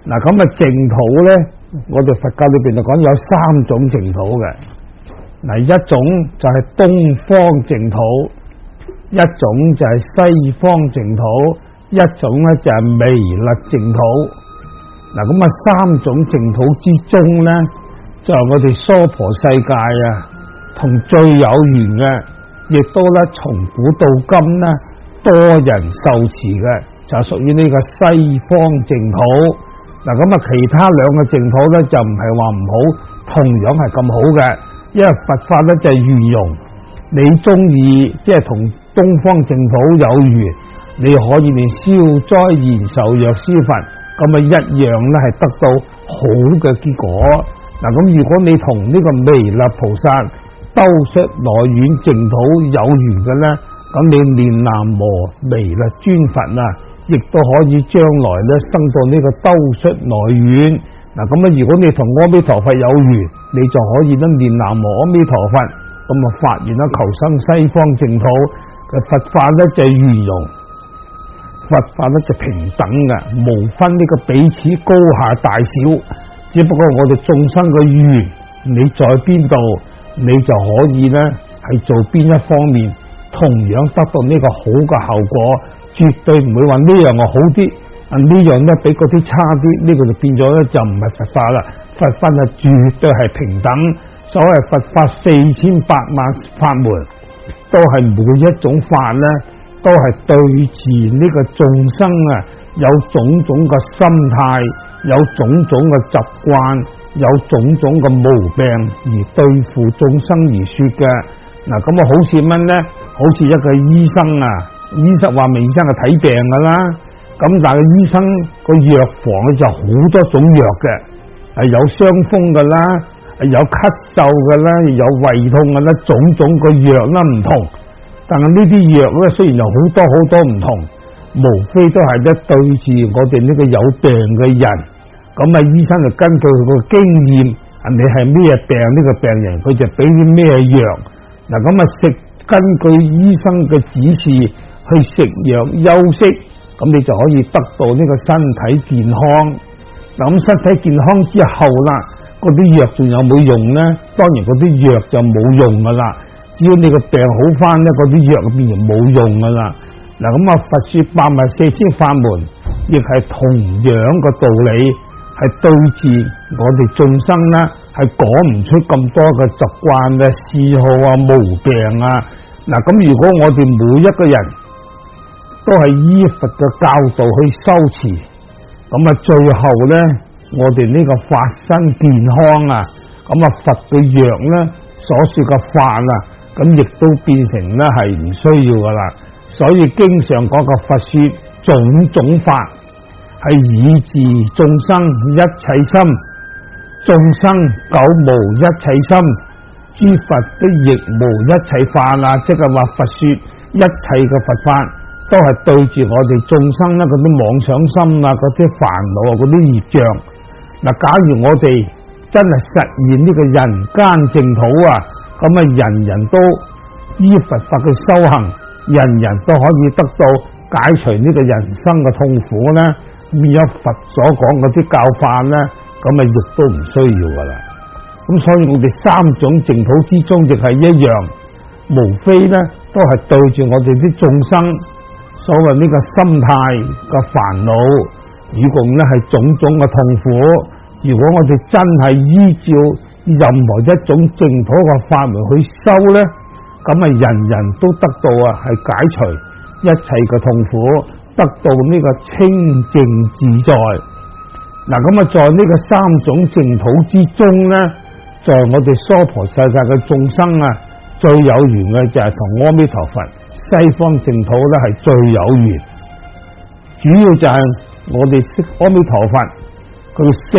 嗱，咁啊淨土咧，我哋佛教裏邊就講有3種淨土嘅。嗱，一種就係東方淨土，一種就係西方淨土，一種咧就係彌勒淨土。嗱，咁啊3種淨土之中咧，就係我哋娑婆世界啊，同最有緣嘅，亦都咧從古到今咧多人受持嘅，就屬於呢個西方淨土。嗱，咁啊其他2個淨土咧就唔係話唔好，同樣係咁好嘅。因為佛法咧就係圓融，你中意即係同東方淨土有緣，你可以連消災延壽藥師佛，咁啊一樣咧係得到好嘅結果。嗱，咁如果你同呢個彌勒菩薩兜率內院淨土有緣嘅咧，咁你念南無彌勒尊佛啊，亦都可以將來咧生到呢個兜率內院。嗱，咁啊，如果你同阿彌陀佛有緣，你就可以咧念南無阿彌陀佛，咁啊發願啦求生西方淨土嘅佛法咧就係圓融，佛法咧就平等嘅，無分呢個彼此高下大小，只不過我哋眾生嘅緣，你在邊度，你就可以咧係做邊一方面，同樣得到呢個好嘅效果，絕對唔會話呢樣我好啲。呢樣咧比嗰啲差啲，呢個就變咗咧就唔係佛法啦。佛法係絕對係平等，所謂佛法4800萬法門，都係每一種法咧，都係對治呢個眾生啊，有種種嘅心態，有種種嘅習慣，有種種嘅毛病而對付眾生而說嘅。嗱，咁啊好似乜咧？好似一個醫生啊，醫生話明醫生係睇病噶啦。咁但係醫生個藥房咧就好多種藥嘅，係有傷風噶啦，有咳嗽噶啦，有胃痛噶啦，種種個藥啦唔同。但係呢啲藥咧雖然有好多唔同，無非都係咧對住我哋呢個有病嘅人。咁啊醫生就根據佢個經驗，你係咩病呢個病人，佢就俾啲咩藥。嗱，咁啊根據醫生嘅指示去食藥休息。咁你就可以得到呢個身體健康。咁身體健康之後啦，嗰啲藥仲有冇用呢？當然嗰啲藥就冇用噶啦。只要你個病好翻咧，嗰啲藥變成冇用噶啦。嗱，咁啊佛說84000法門，亦係同樣個道理，係對治我哋眾生啦，係講唔出咁多嘅習慣嘅嗜好啊、毛病啊。嗱，咁如果我哋每一個人都係依佛嘅教導去修持，咁啊最後咧，我哋呢個法身健康啊，咁啊佛嘅藥咧所說嘅法啊，咁亦都變成咧係唔需要噶啦。所以經常講個佛說種種法，係以治眾生一切心，眾生久無一切心，諸佛的亦無一切法啊！即係話佛說一切嘅佛法，都係對住我哋眾生咧嗰啲妄想心啊，嗰啲煩惱啊，嗰啲業障。嗱，假如我哋真係實現呢個人間淨土啊，咁啊人人都依佛法嘅修行，人人都可以得到解除呢個人生嘅痛苦咧，變咗佛所講嗰啲教法咧，咁啊亦都唔需要噶啦。咁所以我哋3種淨土之中亦係一樣，無非咧都係對住我哋啲眾生。所謂呢個心態嘅煩惱，如果咧係種種嘅痛苦，如果我哋真係依照任何一種淨土嘅法門去修咧，咁啊人人都得到啊係解除一切嘅痛苦，得到呢個清淨自在。嗱，咁啊在呢個3種淨土之中咧，在我哋娑婆世界嘅眾生啊，最有緣嘅就係同阿彌陀佛。西方淨土咧係最有緣，主要就係我哋識阿彌陀佛佢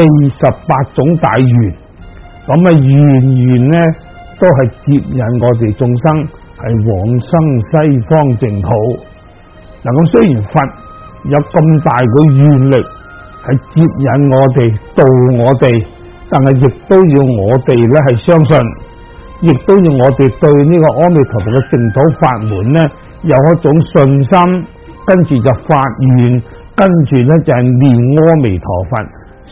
48種大願，咁啊願咧都係接引我哋眾生係往生西方淨土。嗱，咁雖然佛有咁大嘅願力係接引我哋度我哋，但係亦都要我哋咧係相信。亦都要我哋對呢個阿彌陀佛嘅淨土法門咧有一種信心，跟住就發願，跟住咧就係念阿彌陀佛，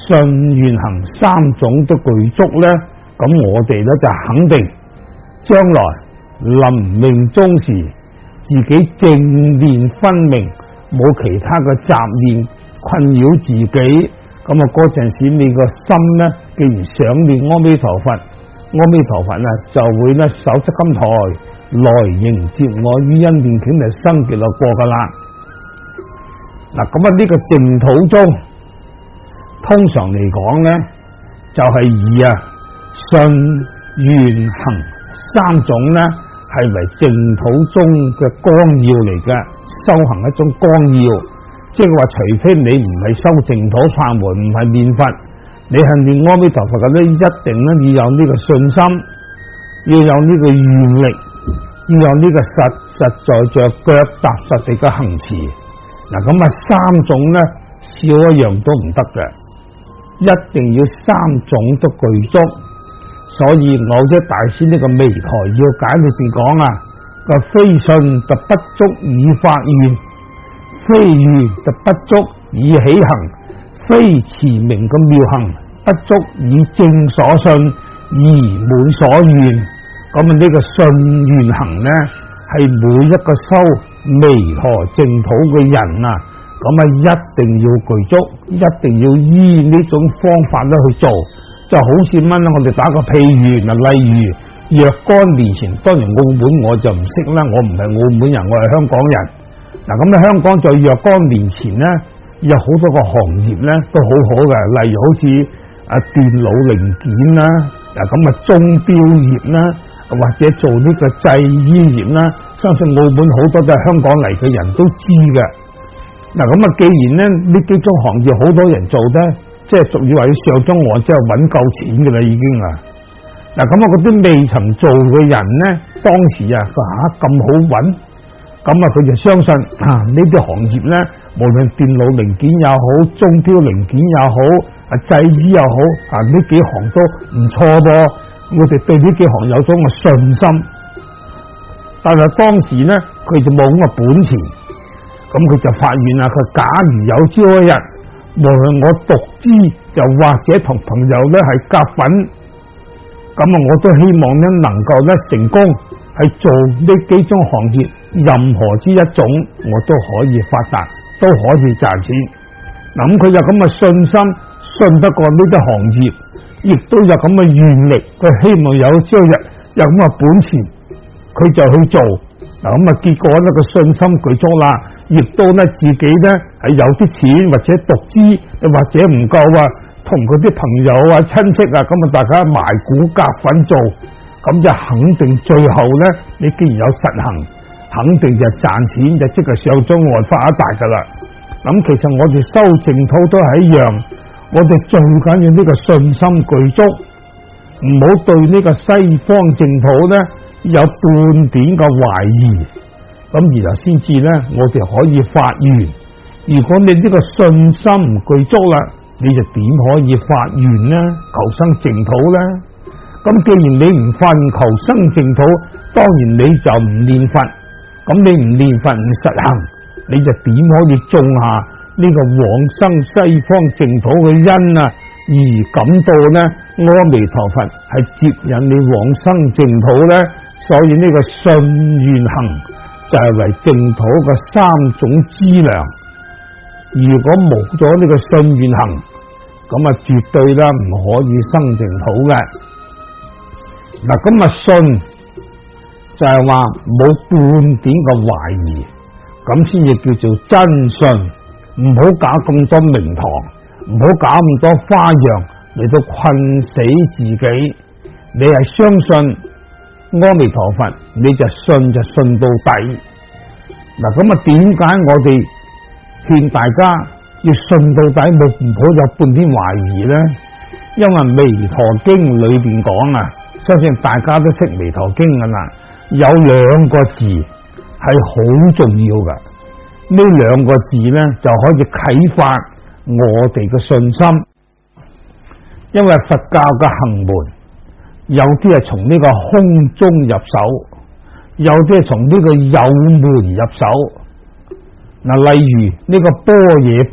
信願行三種都具足呢，咁我哋呢就肯定將來臨命終時，自己正念分明，冇其他嘅雜念困擾自己，咁啊嗰陣時你個心呢，既然想念阿彌陀佛，阿彌陀佛啊就會呢手執金台來迎接我於因緣境嚟生極樂國噶啦。嗱，咁啊呢個淨土中通常嚟講呢，就係以信願行三種呢係為淨土中嘅綱要嚟嘅，修行一種綱要，即係話除非你唔係修淨土法門，唔係念佛，你係念阿彌陀佛嘅咧，一定咧要有呢個信心，要有呢個願力，要有呢個實實在在腳踏實地嘅行持。嗱，咁啊三種咧少一樣都唔得嘅，一定要三種都具足。所以我即大師呢個彌陀要解裏邊講個非信就不足以發願，非願就不足以起行，非持名嘅妙行不足以正所信而滿所願。咁啊呢個信願行呢，係每一個修彌陀淨土嘅人咁啊一定要具足，一定要依呢種方法咧去做。就好似乜啦，我哋打個譬如例如若干年前，當然澳門我就唔識啦，我唔係澳門人，我係香港人。嗱，咁香港在若干年前呢，有好多個行業咧都好好嘅，例如好似電腦零件啦，咁鐘錶業啦，或者做呢個製衣業啦，相信澳門好多都係香港嚟嘅人都知嘅。嗱，咁既然咧呢幾種行業好多人做咧，即係俗語話要上中岸，即係揾夠錢嘅啦，已經嗱，咁嗰啲未曾做嘅人呢，當時佢咁好揾，咁佢就相信呢啲行業呢，無論電腦零件也好，鐘錶零件也好，製衣又好，呢幾行都唔錯噃。我哋對呢幾行有咗個信心，但係當時呢，佢就冇咁嘅本錢，咁佢就發願佢假如有朝一日，無論我獨資又或者同朋友咧係夾份，咁我都希望咧能夠咧成功係做呢幾種行業任何之一種，我都可以發達，都可以賺錢。嗱，咁佢有咁嘅信心，信得過呢啲行業，亦都有咁嘅願力，佢希望有朝一日有咁嘅本錢，佢就去做。嗱，咁結果呢個信心具足啦，亦都咧自己咧係有啲錢或者獨資，或者唔夠同佢啲朋友親戚咁大家埋股夾份做，咁就肯定最後咧，你既然有實行，肯定就賺錢，就即係上中岸發一大噶啦。咁其實我哋修淨土都係一樣，我哋最緊要呢個信心具足，唔好對呢個西方淨土咧有半點嘅懷疑，咁然後先至咧，我哋可以發願。如果你呢個信心唔具足啦，你就點可以發願呢？求生淨土呢？咁既然你唔發願求生淨土，當然你就唔念佛。咁你唔念佛唔實行，你就點可以種下呢個往生西方淨土嘅因而感到呢阿彌陀佛係接引你往生淨土呢？所以呢個信願行就係為淨土嘅三種資糧。如果冇咗呢個信願行，咁絕對啦唔可以生淨土嘅。嗱，咁信就係話冇半點嘅懷疑，咁先至叫做真信。唔好搞咁多名堂，唔好搞咁多花樣嚟到困死自己。你係相信阿彌陀佛，你就信到底。嗱，咁點解我哋勸大家要信到底，唔好有半點懷疑呢？因為彌陀經裏邊講相信大家都識彌陀經噶啦，有兩個字係好重要噶，呢兩個字呢就可以啟發我哋嘅信心。因為佛教嘅行門，有啲係從呢個空中入手，有啲係從呢個有門入手。嗱，例如呢個般若部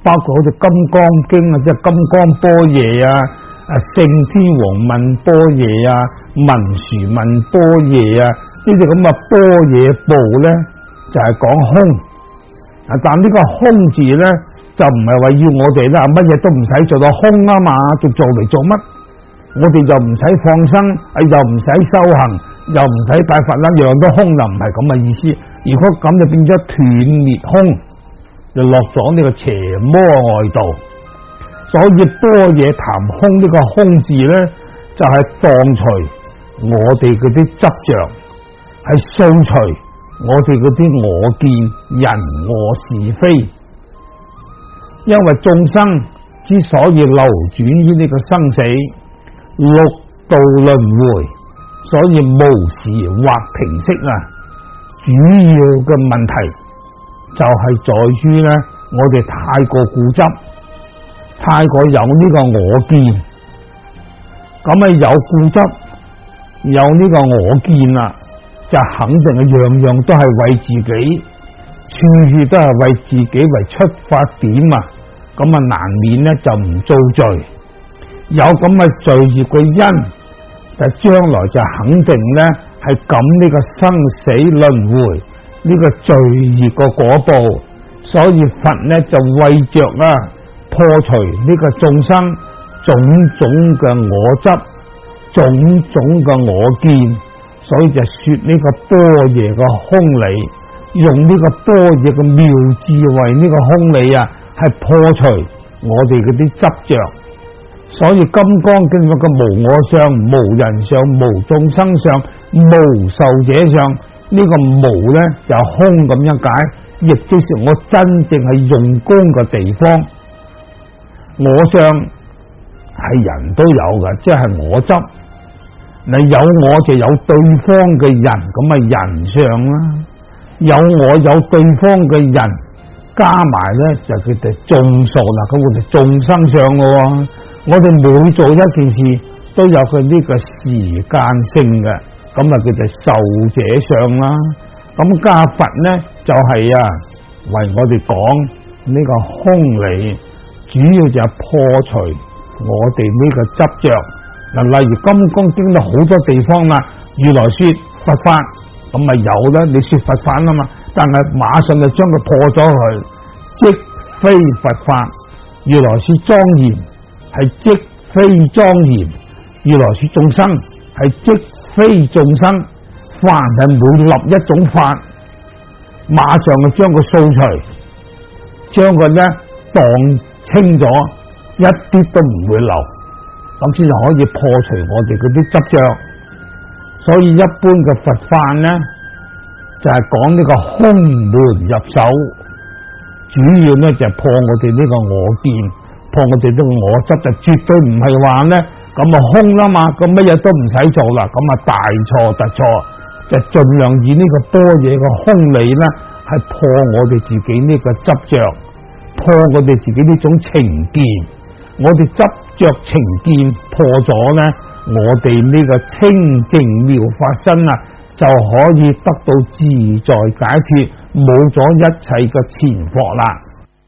包括好似《金剛經》啊，即係金剛般若啊，聖天王問般若啊，文殊問般若啊，呢啲咁嘅般若部咧就係講空。但呢個空字咧就唔係話要我哋啦，乜嘢都唔使做到空啊嘛，做嚟做乜？我哋就唔使放生，又唔使修行，又唔使拜佛啦，樣都空啦，唔係咁嘅意思。如果咁就變咗斷滅空，就落咗呢個邪魔外道。所以般若談空呢個空字咧，就係蕩除我哋嗰啲執着，係掃除我哋嗰啲我見人我是非。因為眾生之所以流轉於呢個生死六道輪迴，所以無時或停息啊。主要嘅問題就係在於咧，我哋太過固執，太過有呢個我見，咁啊有固執，有呢個我見啦，就肯定係樣樣都係為自己，處處都係為自己為出發點啊，咁啊難免咧就唔造罪。有咁嘅罪業嘅因，就將來就肯定咧係感呢個生死輪迴呢個罪業嘅果報。所以佛咧就為着破除呢個眾生種種嘅我執，種種嘅我見，所以就說呢個般若嘅空理，用呢個般若嘅妙智慧呢個空理啊，係破除我哋嗰啲執着。所以《金剛經》嗰個無我相、無人相、無眾生相、無壽者相，呢個無咧就空咁樣解，亦即是我真正係用功嘅地方。我相係人都有嘅，即係我執。你有我就有對方嘅人，咁啊人相啦。有我有對方嘅人，加埋咧就叫做眾數啦，咁我哋眾生相咯。我哋每做一件事都有佢呢個時間性嘅，咁啊叫做壽者相啦。咁家佛咧就係為我哋講呢個空理，主要就係破除我哋呢個執着。嗱，例如《金剛經》到好多地方啦，如來說佛法，咁咪有啦，你說佛法啊嘛，但係馬上就將佢破咗佢，即非佛法。如來說莊嚴，係即非莊嚴；如來說眾生，係即非眾生。凡係每立一種法，馬上就將佢掃除，將佢咧蕩清咗，一啲都唔會留，咁先就可以破除我哋嗰啲執着。所以一般嘅佛法咧，就係講呢個空門入手，主要咧就係破我哋呢個我見。破我哋呢個我執，就絕對唔係話咧咁啊空啦嘛，咁乜嘢都唔使做啦，咁啊大錯特錯，就盡量以呢個般若嘅空理咧，係破我哋自己呢個執着，破我哋自己呢種情見，我哋執着情見破咗咧，我哋呢個清淨妙法身啊，就可以得到自在解脫，冇咗一切嘅纏縛啦。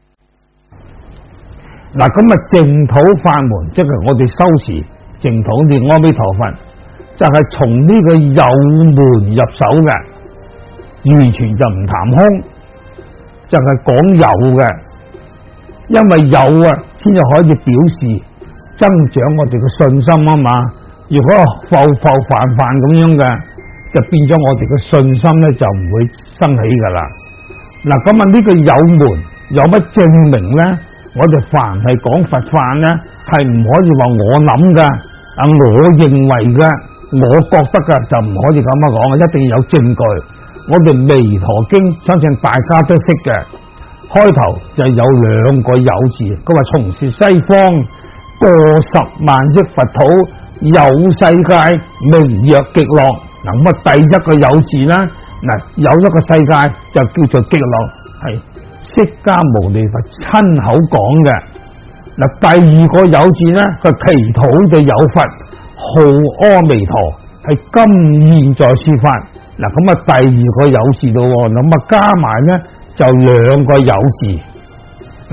嗱，咁啊淨土法門，即係我哋修持淨土念阿彌陀佛，就係從呢個有門入手嘅，完全就唔談空，就係講有嘅，因為有先至可以表示增長我哋嘅信心啊嘛。如果浮浮泛泛咁樣嘅，就變咗我哋嘅信心咧就唔會生起噶啦。嗱，咁啊呢個有門有乜證明咧？我哋凡係講佛法咧，係唔可以話我諗噶，我認為噶，我覺得噶，就唔可以咁樣講，一定要有證據。我哋彌陀經相信大家都識嘅，開頭就有兩個有字，佢話從是西方過10萬億佛土，有世界名曰極樂。嗱，咁啊第一個有字啦，嗱，有一個世界就叫做極樂，係釋迦牟尼佛親口講嘅。嗱，第二個有字咧，個祈禱就有佛號阿彌陀，係今現在說法。嗱，咁啊第二個有字咯，咁啊加埋咧就兩個有字。嗱，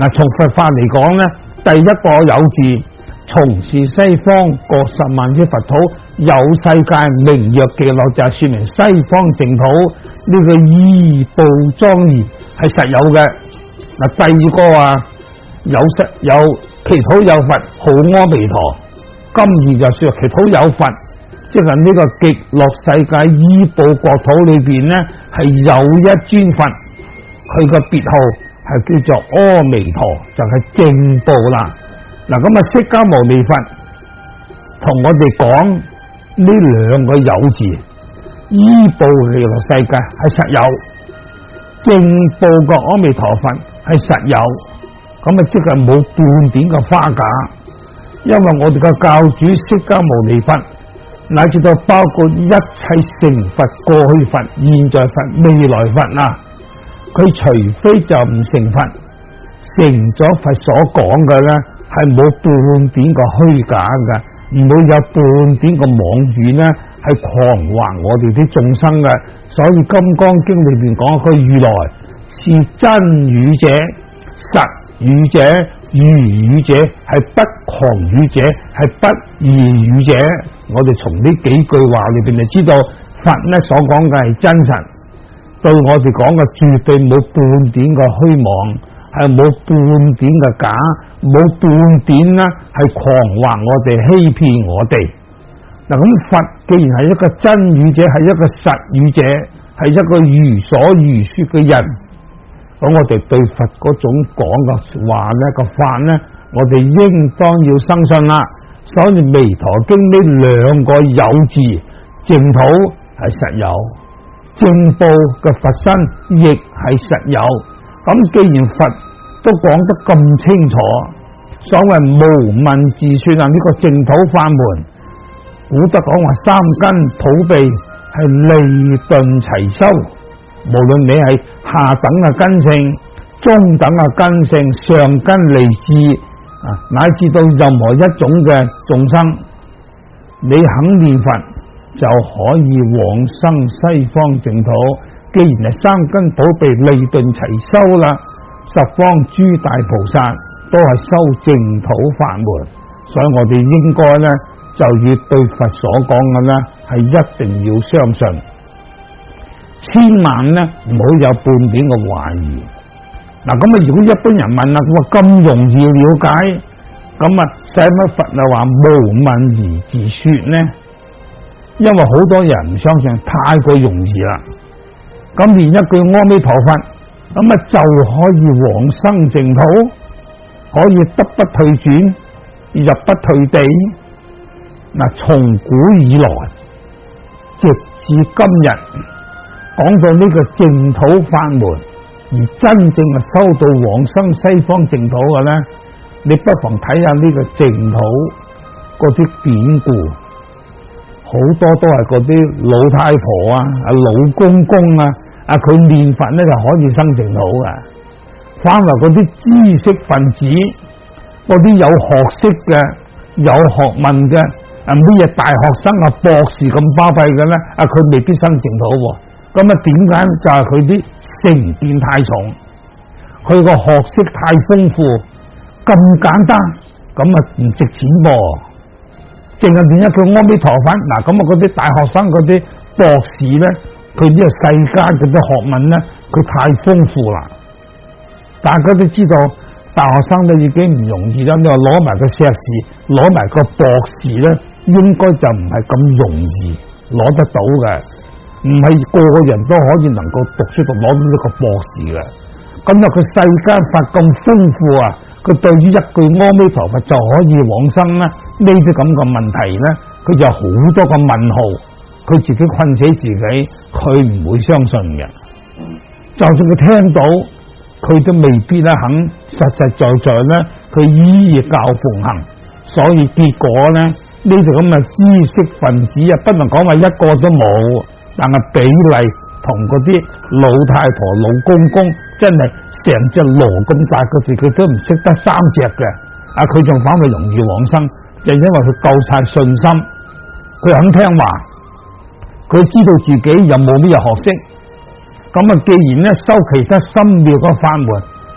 嗱，從佛法嚟講咧，第一個有字，從事西方過10萬之佛土有世界名曰記錄，就係說明西方淨土呢個義報莊嚴係實有嘅。嗱，第二個啊，有其土有佛，好阿彌陀。今義就說其土有佛，即係呢個極樂世界義報國土裏邊咧，係有一尊佛，佢個別號係叫做阿彌陀，就係正報啦。嗱，咁啊，釋迦牟尼佛同我哋講呢兩個有字，義報極樂世界係實有，正報個阿彌陀佛係實有，咁啊，即係冇半點嘅花假。因為我哋嘅教主釋迦牟尼佛，乃至到包括一切成佛、過去佛、現在佛、未來佛啊，佢除非就唔成佛，成咗佛所講嘅咧，係冇半點嘅虛假嘅，唔會有半點嘅妄語咧，係誑惑我哋啲眾生嘅。所以《金剛經》裏邊講佢如來是真語者、實語者、如語者，係不誑語者，係不異語者。我哋從呢幾句話裏邊就知道佛咧所講嘅係真實，對我哋講嘅絕對冇半點嘅虛妄，係冇半點嘅假，冇半點啦係誑惑我哋、欺騙我哋。嗱，咁佛既然係一個真語者，係一個實語者，係一個如所如說嘅人，咁我哋對佛嗰種講嘅話咧、個法咧，我哋應當要相信啦。所以《彌陀經》呢兩個有字，淨土係實有，正報嘅佛身亦係實有。咁既然佛都講得咁清楚，所謂無問自說啊，呢個淨土法門，古德講話三根普被係利鈍齊修，無論你係下等嘅根性、中等嘅根性、上根利智啊，乃至到任何一種嘅眾生，你肯念佛就可以往生西方淨土。既然係三根普被、利鈍齊修啦，十方諸大菩薩都係修淨土法門，所以我哋應該咧就要對佛所講嘅咧係一定要相信。千萬咧唔好有半點嘅懷疑。嗱，咁啊，如果一般人問啦，我咁容易了解，咁啊，使乜佛啊話無問而自說呢？因為好多人唔相信，太過容易啦。咁連一句阿彌陀佛，咁啊就可以往生淨土，可以得不退轉，入不退地。嗱，從古以來，直至今日，講到呢個淨土法門，而真正係收到往生西方淨土嘅咧，你不妨睇下呢個淨土嗰啲典故，好多都係嗰啲老太婆啊、老公公啊，佢念佛咧就可以生淨土嘅。反為嗰啲知識分子，嗰啲有學識嘅、有學問嘅，咩嘢大學生啊、博士咁巴閉嘅咧，佢未必生淨土。咁啊，點解就係佢啲成見太重，佢個學識太豐富，咁簡單，咁啊唔值錢噃。淨係念一句阿彌陀佛，嗱，咁啊嗰啲大學生嗰啲博士咧，佢呢個世間嗰啲學問咧，佢太豐富啦。大家都知道，大學生都已經唔容易啦。你話攞埋個碩士，攞埋個博士咧，應該就唔係咁容易攞得到嘅。唔係個個人都可以能夠讀書讀攞到呢個博士嘅。咁啊，佢世間法咁豐富啊，佢對於一句阿彌陀佛就可以往生咧，呢啲咁嘅問題咧，佢就好多個問號，佢自己困死自己，佢唔會相信嘅。就算佢聽到，佢都未必咧肯實實在在咧，佢依教奉行。所以結果咧，呢啲咁嘅知識分子啊，不能講話一個都冇。但係比例同嗰啲老太婆、老公公真係成隻羅咁大個字，佢都唔識得3隻嘅。佢仲反為容易往生，就因為佢夠晒信心，佢肯聽話，佢知道自己又冇咩學識。咁啊，既然咧修其他深妙嘅法門，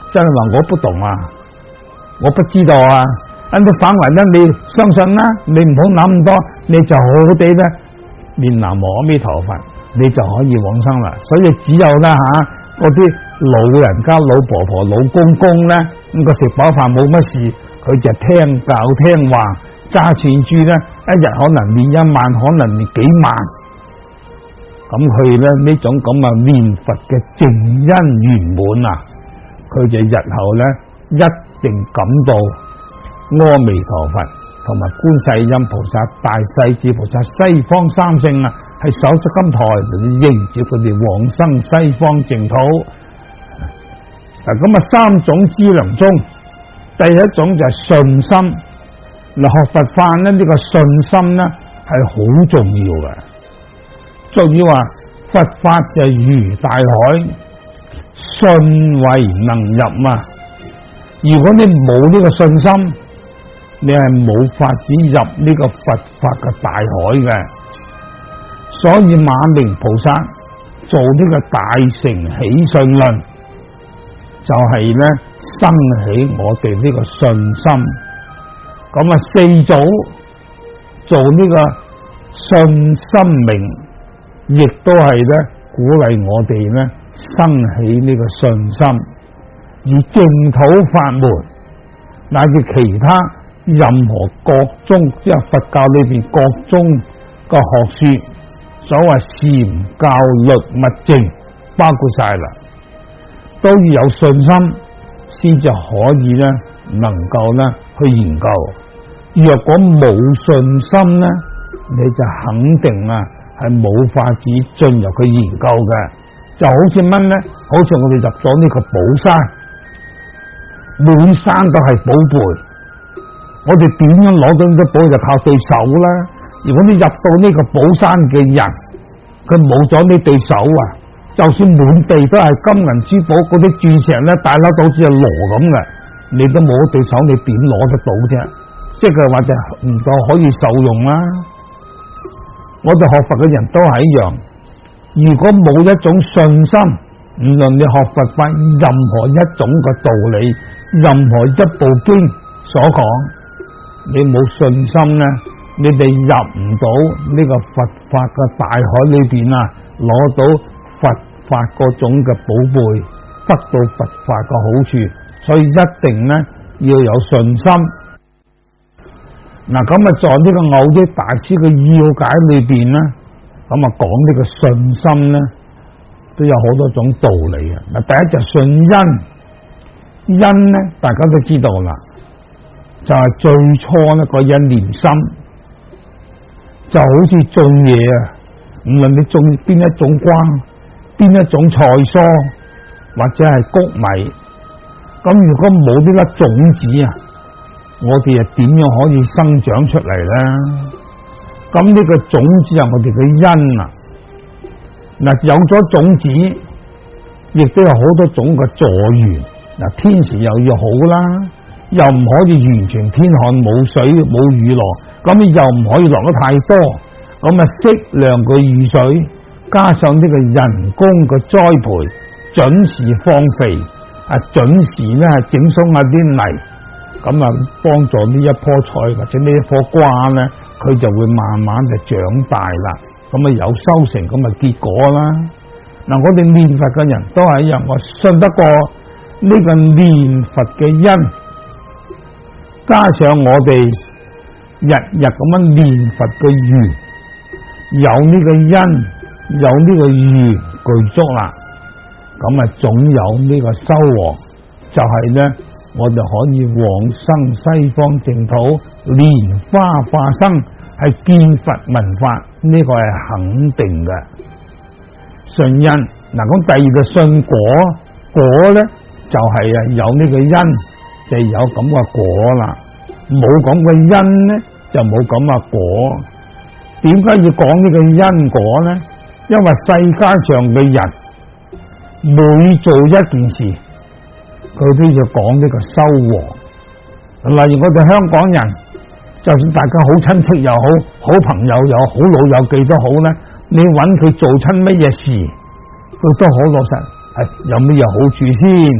真係話我不懂啊，我不知道啊。咁你反為咧，你相信啦，你唔好諗咁多，你就好好地咧念南無阿彌陀佛，你就可以往生啦。所以只有啦嗰啲老人家、老婆婆、老公公咧，咁個食飽飯冇乜事，佢就聽教聽話，揸串珠咧，一日可能念1萬，可能念幾萬。咁佢咧呢種咁啊念佛嘅正因圓滿啊，佢就日後咧一定感到阿彌陀佛同埋觀世音菩薩、大勢至菩薩、西方三聖啊，係手執金台嚟迎接佢哋往生西方淨土。嗱，咁啊3種資糧中，第一種就係信心。嗱，學佛法咧呢個信心咧係好重要嘅。仲要話佛法就如大海，信為能入啊！如果你冇呢個信心，你係冇法子入呢個佛法嘅大海嘅。所以馬明菩薩做呢個大乘起信論，就係咧生起我哋呢個信心。咁啊4祖做呢個信心明，亦都係咧鼓勵我哋咧生起呢個信心，而淨土法門乃至其他任何各宗，即係佛教裏邊各宗個學說，所謂禪教律密證，包括晒啦，都要有信心先至可以咧能夠咧去研究。若果冇信心咧，你就肯定啊係冇法子進入佢研究嘅。就好似乜咧？好似我哋入咗呢個寶山，滿山都係寶貝，我哋點樣攞到呢啲寶就靠對手啦。如果你入到呢個寶山嘅人，佢冇咗呢對手啊，就算滿地都係金銀珠寶，嗰啲鑽石咧大粒到好似係螺咁嘅，你都冇對手，你點攞得到啫？即係話就唔夠可以受用啦。我哋學佛嘅人都係一樣，如果冇一種信心，唔論你學佛法任何一種嘅道理，任何一部經所講，你冇信心咧，你哋入唔到呢個佛法嘅大海裏邊啊，攞到佛法嗰種嘅寶貝，得到佛法嘅好處，所以一定咧要有信心。嗱，咁啊，在呢個藕益大師嘅要解裏邊咧，咁啊講呢個信心咧，都有好多種道理啊。嗱，第一就信因，因咧大家都知道啦，就係最初咧個因念心，就好似種嘢啊，唔論你種邊一種瓜，邊一種菜蔬，或者係穀米，咁如果冇呢粒種子啊，我哋又點樣可以生長出嚟咧？咁呢個種子係我哋嘅因啊！嗱，有咗種子，亦都有好多種嘅助緣。嗱，天時又要好啦，又唔可以完全天旱冇水冇雨落，咁又唔可以落得太多，咁啊適量嘅雨水，加上呢個人工嘅栽培，準時放肥，啊準時咧係整鬆下啲泥。咁啊，幫助呢一棵菜或者呢一棵瓜咧，佢就會慢慢就長大啦。咁啊有收成，咁啊結果啦。嗱，我哋念佛嘅人都係一樣，我信得過呢個念佛嘅因，加上我哋日日咁樣念佛嘅緣，有呢個因，有呢個緣具足啦，咁啊總有呢個收穫，就係咧。我哋可以往生西方淨土，蓮花化生，係見佛聞法，呢個係肯定嘅。信因，嗱，咁第二個信果，果咧就係啊有呢個因，就有咁嘅果啦。冇咁嘅因咧，就冇咁嘅果。點解要講呢個因果咧？因為世間上嘅人每做一件事，佢都要講呢個收穫。例如我哋香港人，就算大家好親戚又好，好朋友又好，好老友記都好咧，你揾佢做親乜嘢事，佢都好老實，係有乜嘢好處先？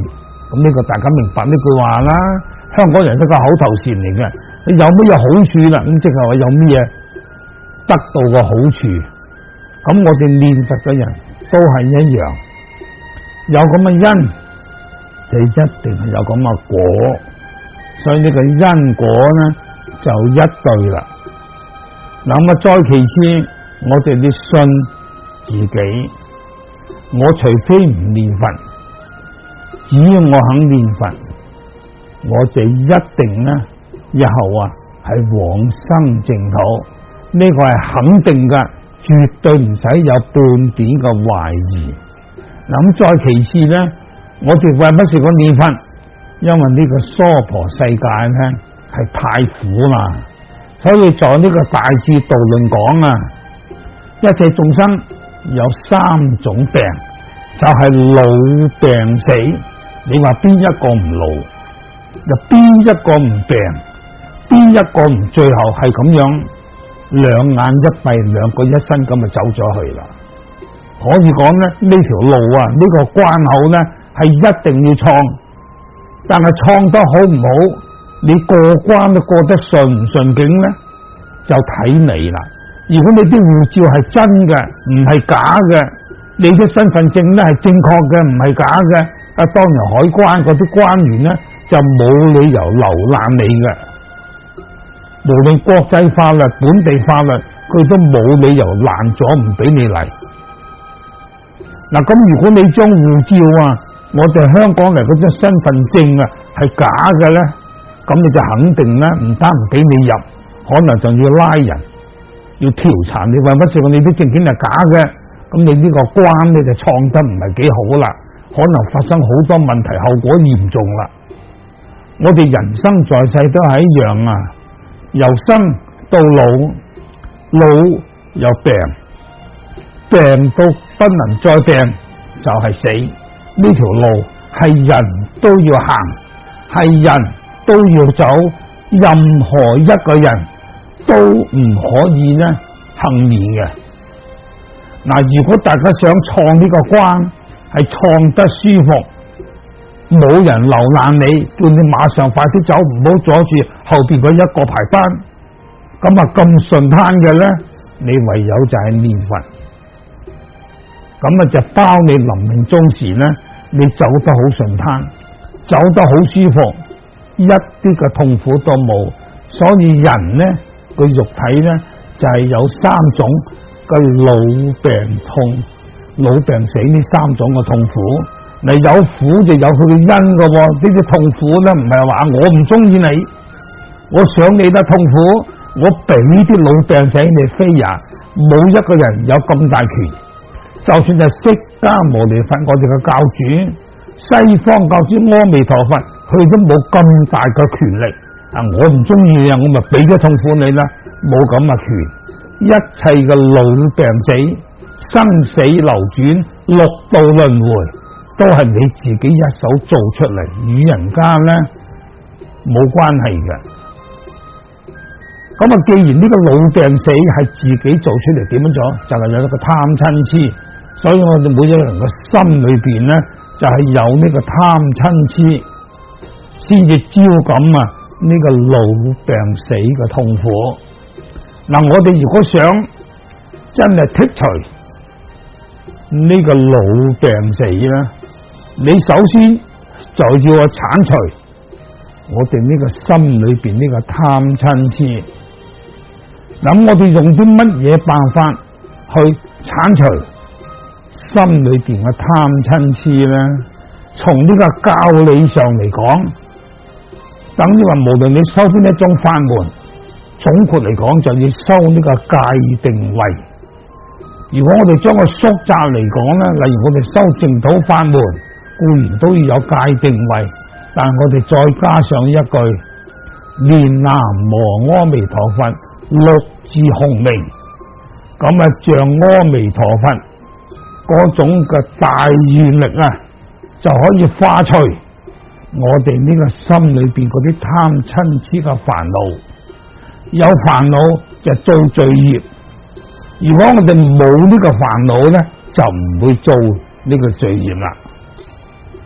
咁呢個大家明白呢句話啦。香港人都個口頭禪嚟嘅，你有乜嘢好處啦？咁即係話有乜嘢得到個好處。咁我哋念佛嘅人都係一樣，有咁嘅因，就一定係有咁嘅果。所以呢個因果呢就一對啦。咁啊，再其次，我哋要信自己。我除非唔念佛，只要我肯念佛，我就一定呢日後啊係往生淨土。呢個係肯定嘅，絕對唔使有半點嘅懷疑。咁再其次呢，我哋為乜事講念佛？因為呢個娑婆世界呢係太苦啦，所以在呢個大智度論講啊，一切眾生有三種病，就係老病死。你話邊一個唔老？又邊一個唔病？邊一個唔最後係咁樣兩眼一閉，兩個一身咁就走咗去啦？可以講咧，呢條路啊，呢個關口咧係一定要創，但係創得好唔好，你過關都過得順唔順境咧，就睇你啦。如果你啲護照係真嘅，唔係假嘅，你啲身份證咧係正確嘅，唔係假嘅，當然海關嗰啲官員咧就冇理由留難你嘅。無論國際法律、本地法律，佢都冇理由攔咗唔俾你嚟。嗱，咁如果你張護照啊，我哋香港嚟嗰張身份證啊係假嘅咧，咁你就肯定咧唔單唔俾你入，可能就要拉人，要調查你，為乜事？你啲證件係假嘅，咁你呢個關咧就創得唔係幾好啦，可能發生好多問題，後果嚴重啦。我哋人生在世都係一樣啊，由生到老，老又病，病到不能再病就係死。呢條路係人都要行，係人都要走，任何一個人都唔可以呢幸免嘅。嗱，如果大家想創呢個關係創得舒服，冇人留難你，叫你馬上快啲走，唔好阻住後邊嗰一個排班，咁啊咁順攤嘅咧，你唯有就係念佛，咁啊就包你臨命終時咧，你走得好順攤，走得好舒服，一啲嘅痛苦都冇。所以人咧個肉體咧就係有三種嘅老病痛、老病死呢三種嘅痛苦。你有苦就有佢嘅因噶，呢啲痛苦咧唔係話我唔中意你，我想你得痛苦，我俾啲老病死你非也。冇一個人有咁大權，就算係釋迦牟尼佛我哋嘅教主，西方教主阿彌陀佛，佢都冇咁大嘅權力。啊，我唔中意你啊，我咪俾咗痛苦你啦，冇咁嘅權。一切嘅老病死、生死流轉、六道輪迴，都係你自己一手做出嚟，與人家咧冇關係嘅。咁啊，既然呢個老病死係自己做出嚟，點樣做？就係有一個貪嗔癡，所以我哋每一個人嘅心裏邊咧，就係有呢個貪嗔癡，先至招感啊呢個老病死嘅痛苦。嗱，我哋如果想真係剔除呢個老病死咧，你首先就要鏟除我哋呢個心裏邊呢個貪嗔癡。咁我哋用啲乜嘢辦法去鏟除心裏邊嘅貪嗔癡咧？從呢個教理上嚟講，等於話無論你修邊一種法門，總括嚟講就要修呢個戒定慧。如果我哋將個縮窄嚟講咧，例如我哋修淨土法門，固然都要有戒定慧，但我哋再加上一句念南無阿彌陀佛，六字洪名，咁啊像阿彌陀佛嗰種嘅大願力啊，就可以化除我哋呢個心裏邊嗰啲貪嗔癡嘅煩惱。有煩惱就造罪業，如果我哋冇呢個煩惱咧，就唔會做呢個罪業啦。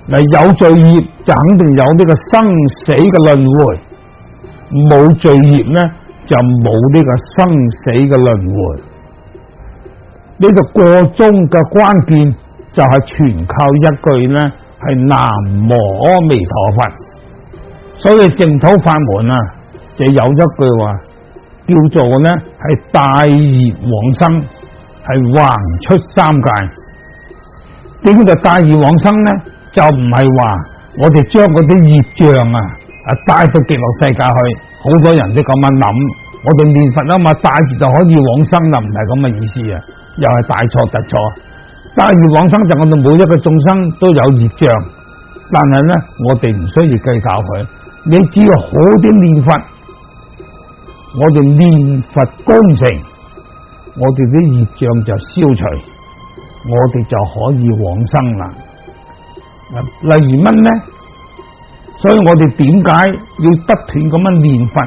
嗱，有罪業就肯定有呢個生死嘅輪迴，冇罪業呢就冇呢個生死嘅輪迴。呢個過中嘅關鍵就係全靠一句呢，係南無阿彌陀佛。所以淨土法門啊，就有一句話叫做呢係大業往生，係橫出三界。點解大業往生呢？就唔係話我哋將嗰啲業障啊帶到極樂世界去，好多人都咁樣諗，我哋念佛啊嘛，帶住就可以往生啦，唔係咁嘅意思啊，又係大錯特錯。大業往生就我哋每一個眾生都有業障，但係呢，我哋唔需要計較佢，你只要好啲念佛，我哋念佛功成，我哋啲業障就消除，我哋就可以往生啦。例如乜呢？所以我哋點解要不斷咁樣念佛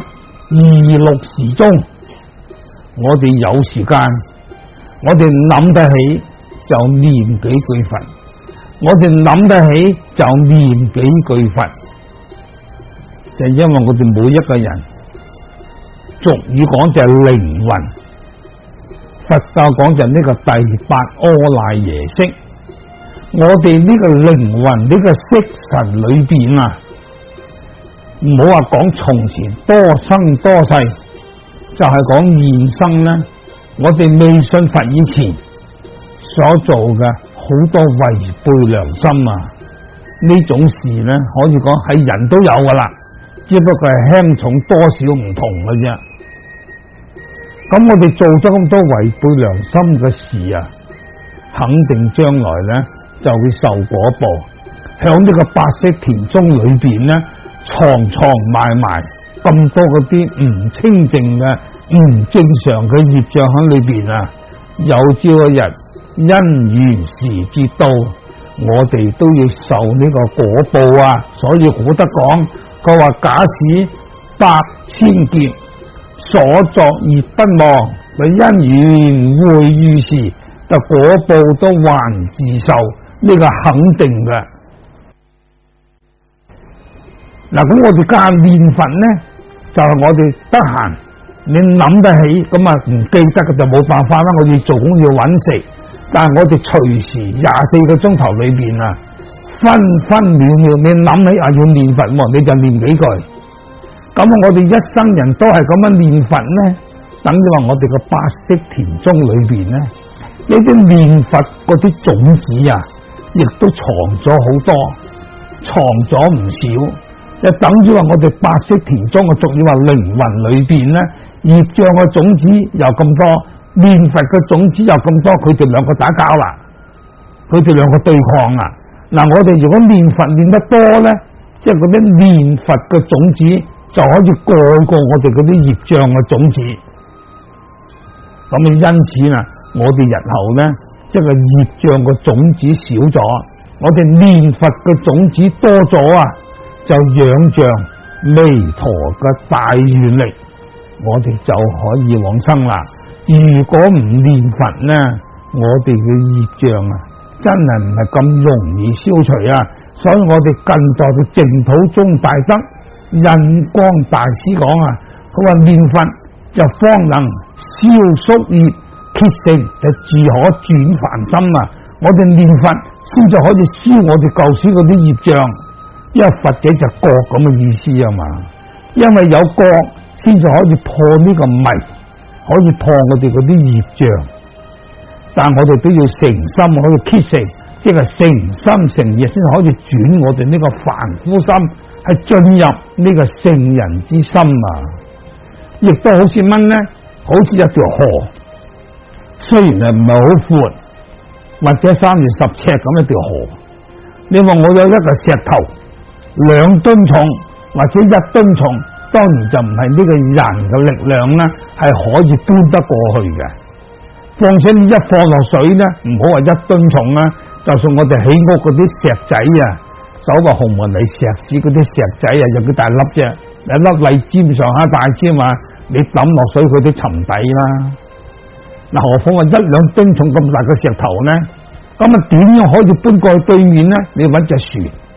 26時鐘？我哋有時間，我哋諗得起就念幾句佛，我哋諗得起就念幾句佛，就因為我哋每一個人，俗語講就係靈魂，佛教講就係呢個第八阿賴耶識。我哋呢個靈魂呢個色神裏邊啊，唔好話講從前多生多世，就係講現生呢，我哋未信佛以前所做嘅好多違背良心啊，呢種事呢可以講係人都有噶啦，只不過係輕重多少唔同嘅啫。咁我哋做咗咁多違背良心嘅事啊，肯定將來呢就會受果報，響呢個白色田中裏邊呢，藏埋咁多嗰啲唔清淨嘅、唔正常嘅業障喺裏邊啊！有朝一日因緣時節到，我哋都要受呢個果報啊！所以古德講，佢話假使百千劫所作業不忘，佢因緣會遇時，就果報都還自受。呢個肯定嘅。嗱，咁我哋加念佛呢，就係我哋得閒，你諗得起咁啊，唔記得嘅就冇辦法啦。我哋做工要揾食，但係我哋隨時24個鐘頭裏邊啊，分分秒秒你諗起啊要念佛，你就念幾句。咁我哋一生人都係咁樣念佛呢，等於話我哋個白色田中裏邊呢，呢啲念佛嗰啲種子啊，亦都藏咗好多，藏咗唔少，就等於話我哋白色田中嘅，俗語話靈魂裏邊咧，業障嘅種子又咁多，念佛嘅種子又咁多，佢哋兩個打交啦，佢哋兩個對抗啦。嗱，我哋如果念佛念得多咧，即係嗰啲念佛嘅種子就可以蓋過我哋嗰啲業障嘅種子。咁啊，因此啊，我哋日後咧，即係業障嘅種子少咗，我哋念佛嘅種子多咗啊，就仰仗彌陀嘅大願力，我哋就可以往生啦。如果唔念佛呢，我哋嘅業障啊，真係唔係咁容易消除啊。所以我哋近代嘅淨土宗大德印光大師講啊，佢話念佛就方能消宿業，決定就自可轉凡心啊！我哋念佛先就可以消我哋舊時嗰啲業障，因為佛者就覺咁嘅意思啊嘛。因為有覺先就可以破呢個迷，可以破我哋嗰啲業障。但我哋都要誠心可以決成，即係誠心誠意先可以轉我哋呢個凡夫心，係進入呢個聖人之心啊！亦都好似乜呢？好似一條河。雖然係唔係好闊，或者3年10尺咁一條河，你話我有一個石頭2噸重或者1噸重，當然就唔係呢個人嘅力量啦，係可以搬得過去嘅。況且你一放落水呢，唔好話1噸重啦，就算我哋起屋嗰啲石仔啊，所謂紅門嚟石屎嗰啲石仔啊，有幾大粒啫，一粒荔尖上下大尖嘛，你抌落水佢都沉底啦。嗱，何況話1-2噸重咁大嘅石頭呢？咁啊，點樣可以搬過去對面呢？你揾隻船，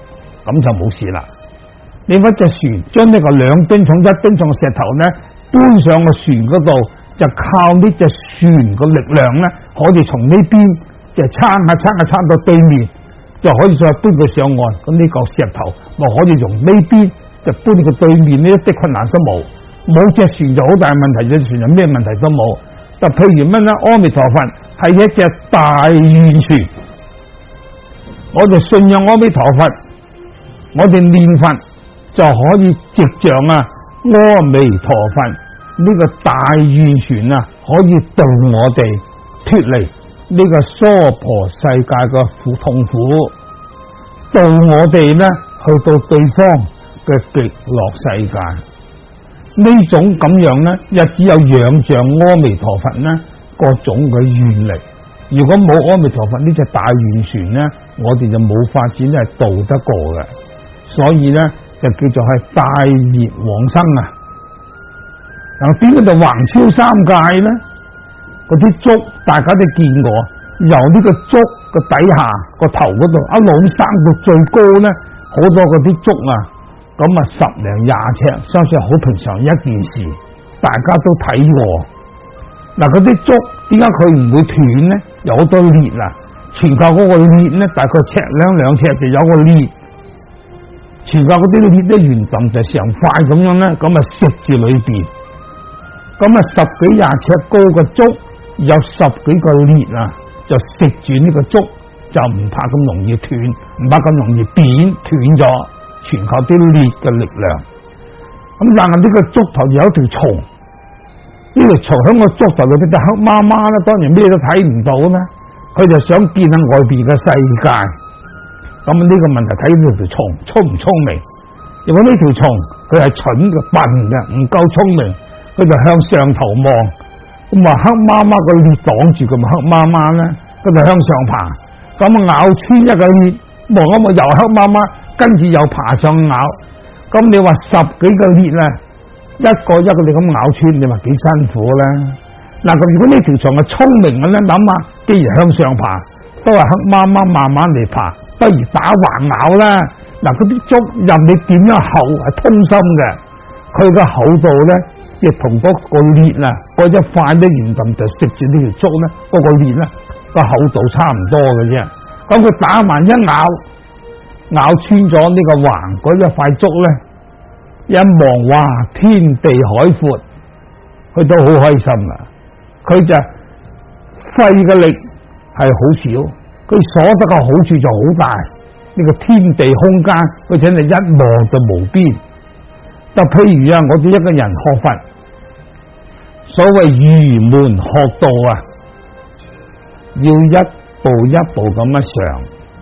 咁就冇事啦。你搵隻船將呢個2噸重、1噸重嘅石頭咧搬上個船嗰度，就靠呢隻船嘅力量咧，可以從呢邊就撐下到對面，就可以再搬佢上岸。咁呢個石頭咪可以用呢邊就搬去對面，呢一啲困難都冇。冇隻船就好大問題，隻船就咩問題都冇。就譬如乜咧，阿彌陀佛係一隻大願船，我哋信仰阿彌陀佛，我哋念佛就可以藉着阿彌陀佛呢個大願船可以渡我哋脫離呢個娑婆世界嘅痛苦，渡我哋咧去到對方嘅極樂世界。呢種咁樣咧，亦只有仰仗阿彌陀佛咧各種嘅願力。如果冇阿彌陀佛呢隻大願船咧，我哋就冇法子咧渡得過嘅。所以咧就叫做係大熱往生啊！嗱，點解就橫超三界咧？嗰啲竹大家都見過，由呢個竹個底下個頭嗰度一路生到最高咧，好多嗰啲竹咁10零20尺，相信好平常一件事，大家都睇過。嗱，嗰啲竹點解佢唔會斷咧？有好多裂全靠嗰個裂咧，大概1兩尺就有個裂。全靠嗰啲裂咧圓揼就成塊咁樣咧，咁食住裏邊。咁10幾20尺高嘅竹，有10幾個裂就食住呢個竹，就唔怕咁容易斷，唔怕咁容易扁斷咗。全靠啲裂嘅力量，咁但係呢個竹頭有一條蟲，呢條蟲喺個竹頭裏邊就黑麻麻啦，當然咩都睇唔到啦。佢就想見下外邊嘅世界，咁呢個問題睇呢條蟲聰唔聰明？如果呢條蟲佢係蠢嘅、笨嘅，唔夠聰明，佢就向上頭望，咁黑麻麻個裂擋住佢，咪黑麻麻咧，佢就向上爬，咁咬穿一個裂。望一望又黑麻麻，跟住又爬上咬，咁你話10幾個裂一個一個你咁咬穿，你話幾辛苦咧？嗱，咁如果呢條蟲係聰明嘅咧，諗下，既然向上爬，都係黑麻麻慢慢嚟爬，不如打橫咬啦。嗱，嗰啲竹任你點樣厚係通心嘅，佢個厚度咧，亦同嗰個裂嗰一塊咧圓揼就食住呢條竹咧，嗰個裂咧個厚度差唔多嘅啫。咁佢打橫一咬穿咗呢個橫嗰一塊竹咧，一望哇，天地海闊，佢都好開心啊！佢就費嘅力係好少，佢所得嘅好處就好大。呢個天地空間，佢真係一望就無邊。就譬如我哋一個人學佛，所謂儒門學道要一步一步咁樣上。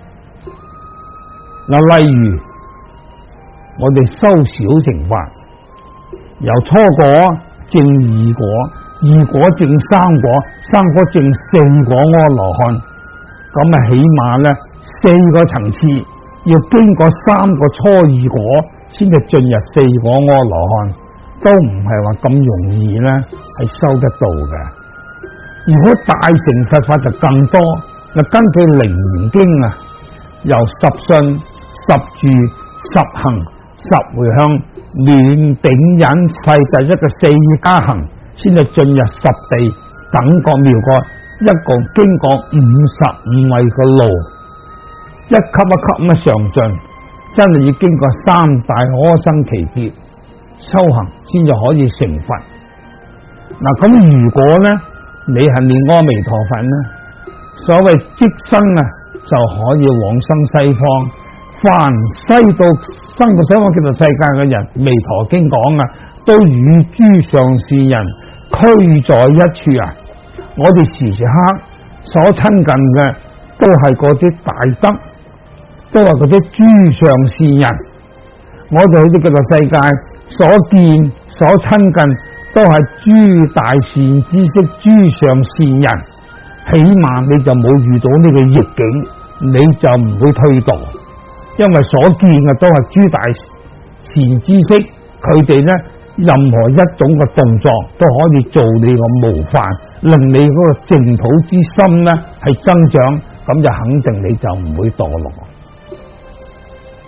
嗱，例如我哋修小乘法，由初果證2果，2果證3果，3果證4果阿羅漢，咁起碼咧4個層次，要經過3個初2果，先至進入4果阿羅漢，都唔係話咁容易咧，係收得到嘅。如果大乘佛法就更多。嗱，根據《楞嚴經》由10信、10住、10行、10回向、暖頂忍、世第一嘅4加行，先至進入10地等個妙國，一共經過55位嘅路，一級一級咁上進，真係要經過3大阿僧祇劫修行，先至可以成佛。嗱，咁如果咧你係念阿彌陀佛咧，所謂即生就可以往生西方。凡西到生到西方極樂世界嘅人，彌陀經講都與諸上士人俱在一處我哋時時刻所親近嘅都係嗰啲大德，都係嗰啲諸上士人。我哋喺呢極樂世界所見所親近都係諸大善知識、諸上士人。起碼你就冇遇到呢個逆境，你就唔會退墮，因為所見嘅都係諸大善知識，佢哋咧任何一種嘅動作都可以做你個模範，令你嗰個淨土之心咧係增長，咁就肯定你就唔會墮落。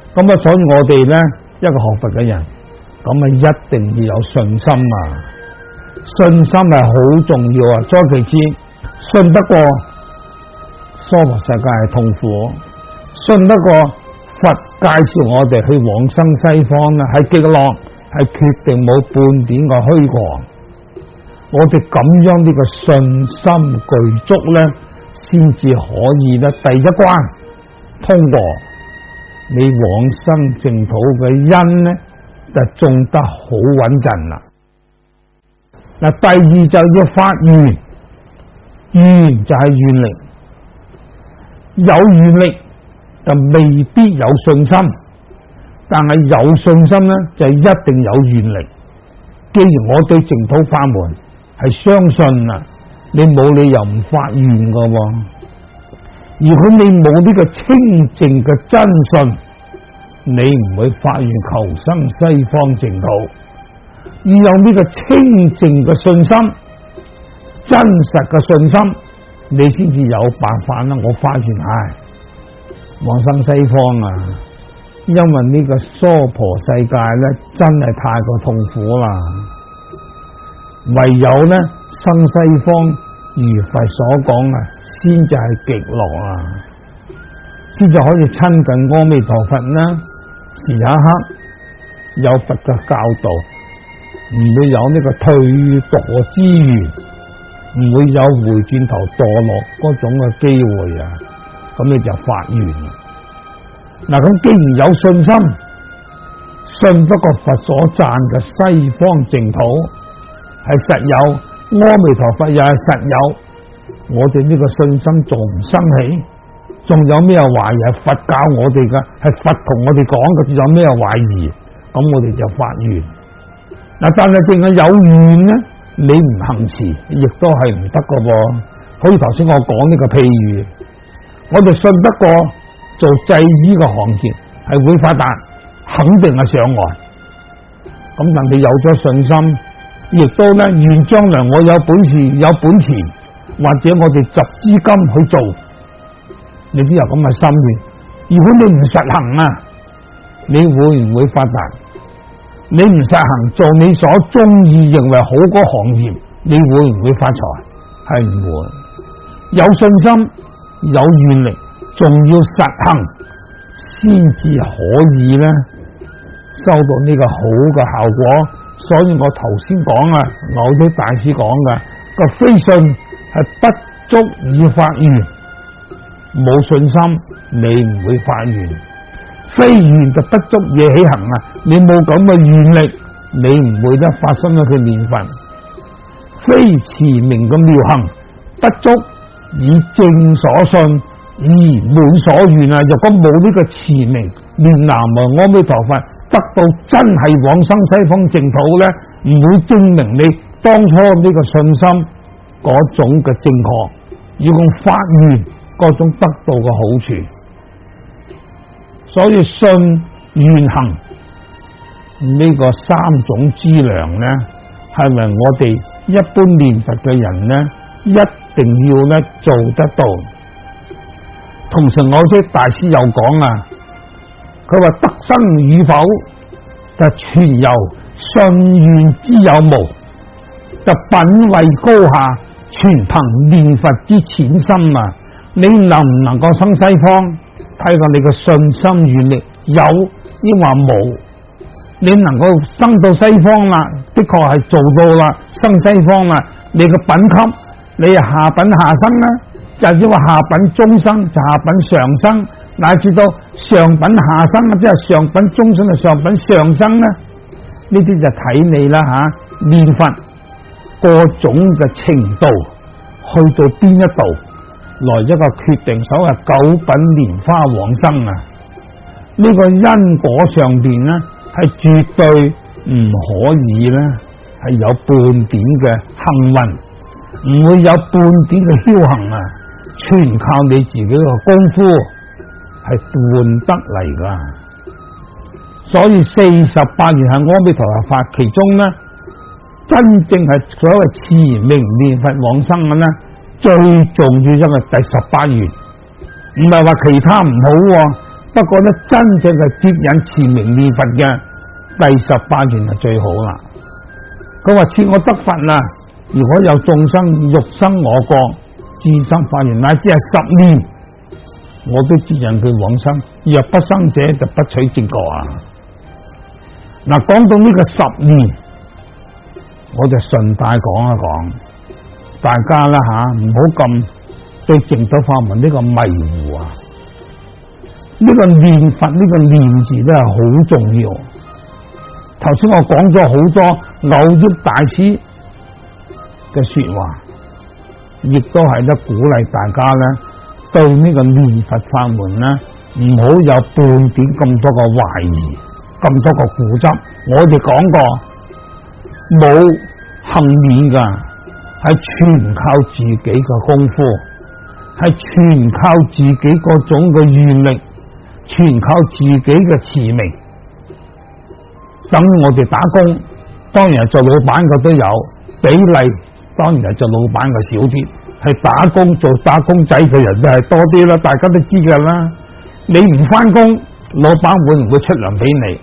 咁啊，所以我哋咧一個學佛嘅人，咁啊一定要有信心啊！信心係好重要啊！再其次，信得過娑婆世界係痛苦，信得過佛介紹我哋去往生西方咧係極樂，係決定冇半點嘅虛狂。我哋咁樣呢個信心具足咧，先至可以咧第一關通過，你往生淨土嘅因咧就種得好穩陣啦。嗱，第二就要發願，願就係願力，有願力就未必有信心，但係有信心咧就一定有願力。既然我對淨土法門係相信啦，你冇理由唔發願噶喎。如果你冇呢個清淨嘅真信，你唔會發願求生西方淨土。要有呢個清淨嘅信心，真實嘅信心，你先至有辦法啦。我發願往生西方啊，因為呢個娑婆世界咧真係太過痛苦啦。唯有咧生西方，如佛所講啊，先至係極樂啊，先至可以親近阿彌陀佛啦。時一刻有佛嘅教導，唔會有呢個退墮之緣，唔會有回轉頭墮落嗰種嘅機會啊！咁你就發願。嗱，咁既然有信心，信得過佛所讚嘅西方淨土係實有，阿彌陀佛又係實有，我哋呢個信心仲唔生起？仲有咩懷疑？係佛教我哋嘅，係佛同我哋講嘅，仲有咩懷疑？咁我哋就發願。嗱，但係淨係有願咧，你唔行持，亦都係唔得嘅噃。好似頭先我講呢個譬喻，我哋信得過做製衣嘅行業係會發達，肯定係上岸。咁但你有咗信心，亦都咧願將來我有本事有本錢，或者我哋集資金去做。你都有咁嘅心願，如果你唔實行啊，你會唔會發達？你唔實行做你所中意認為好嗰行業，你會唔會發財？係唔會。有信心有願力，仲要實行，先至可以咧收到呢個好嘅效果。所以我頭先講啊，某啲大師講嘅個非信係不足以發願。冇信心你唔會發願，非願就不足以起行啊！你冇咁嘅願力，你唔會得發生咗佢念佛。非持名嘅妙行，不足以正所信，而滿所願啊！若果冇呢個持名念南無阿彌陀佛，得到真係往生西方淨土咧，唔會證明你當初呢個信心嗰種嘅正確，要用發願嗰種得到嘅好處。所以信願行呢個三種資糧咧，係咪我哋一般念佛嘅人咧，一定要咧做得到？同時我啲大師又講啊，佢話得生與否就全由信願之有無，就品位高下全憑念佛之淺深啊！你能唔能夠生西方，睇下你嘅信心願力有抑或冇。你能夠生到西方啦，的確係做到啦，生西方啦，你嘅品級你係下品下生啦，就因為下品中生就下品上生，乃至到上品下生，即係上品中生就上品上生啦。呢啲就睇你啦吓，念佛各種嘅程度去到邊一度，來一個決定。所謂九品蓮花往生啊，呢個因果上邊咧係絕對唔可以咧係有半點嘅幸運，唔會有半點嘅僥倖啊，全靠你自己嘅功夫係換得嚟噶。所以48願係阿彌陀佛法，其中咧真正係所謂持名念佛往生嘅咧，最重要因為第18願，唔係話其他唔好， 不過咧，真正嘅接引持名念佛嘅第18願係最好啦。佢話賜我得佛啦，如果有眾生欲生我國，至生法緣乃至係10年，我都接引佢往生。若不生者，就不取正覺啊！嗱，講到呢個10年，我就順帶講一講，大家啦唔好咁對淨土法門呢個迷糊啊！呢個念佛呢個念字都係好重要。頭先我講咗好多蕅益大師嘅說話，亦都係咧鼓勵大家咧對呢個念佛法門咧唔好有半點咁多個懷疑，咁多個固執。我哋講過冇幸免噶，係全靠自己嘅功夫，係全靠自己嗰種嘅願力，全靠自己嘅持名。等我哋打工，當然係做老闆嘅都有比例，當然係做老闆嘅少啲，係打工做打工仔嘅人就係多啲啦，大家都知噶啦。你唔翻工，老闆會唔會出糧俾你？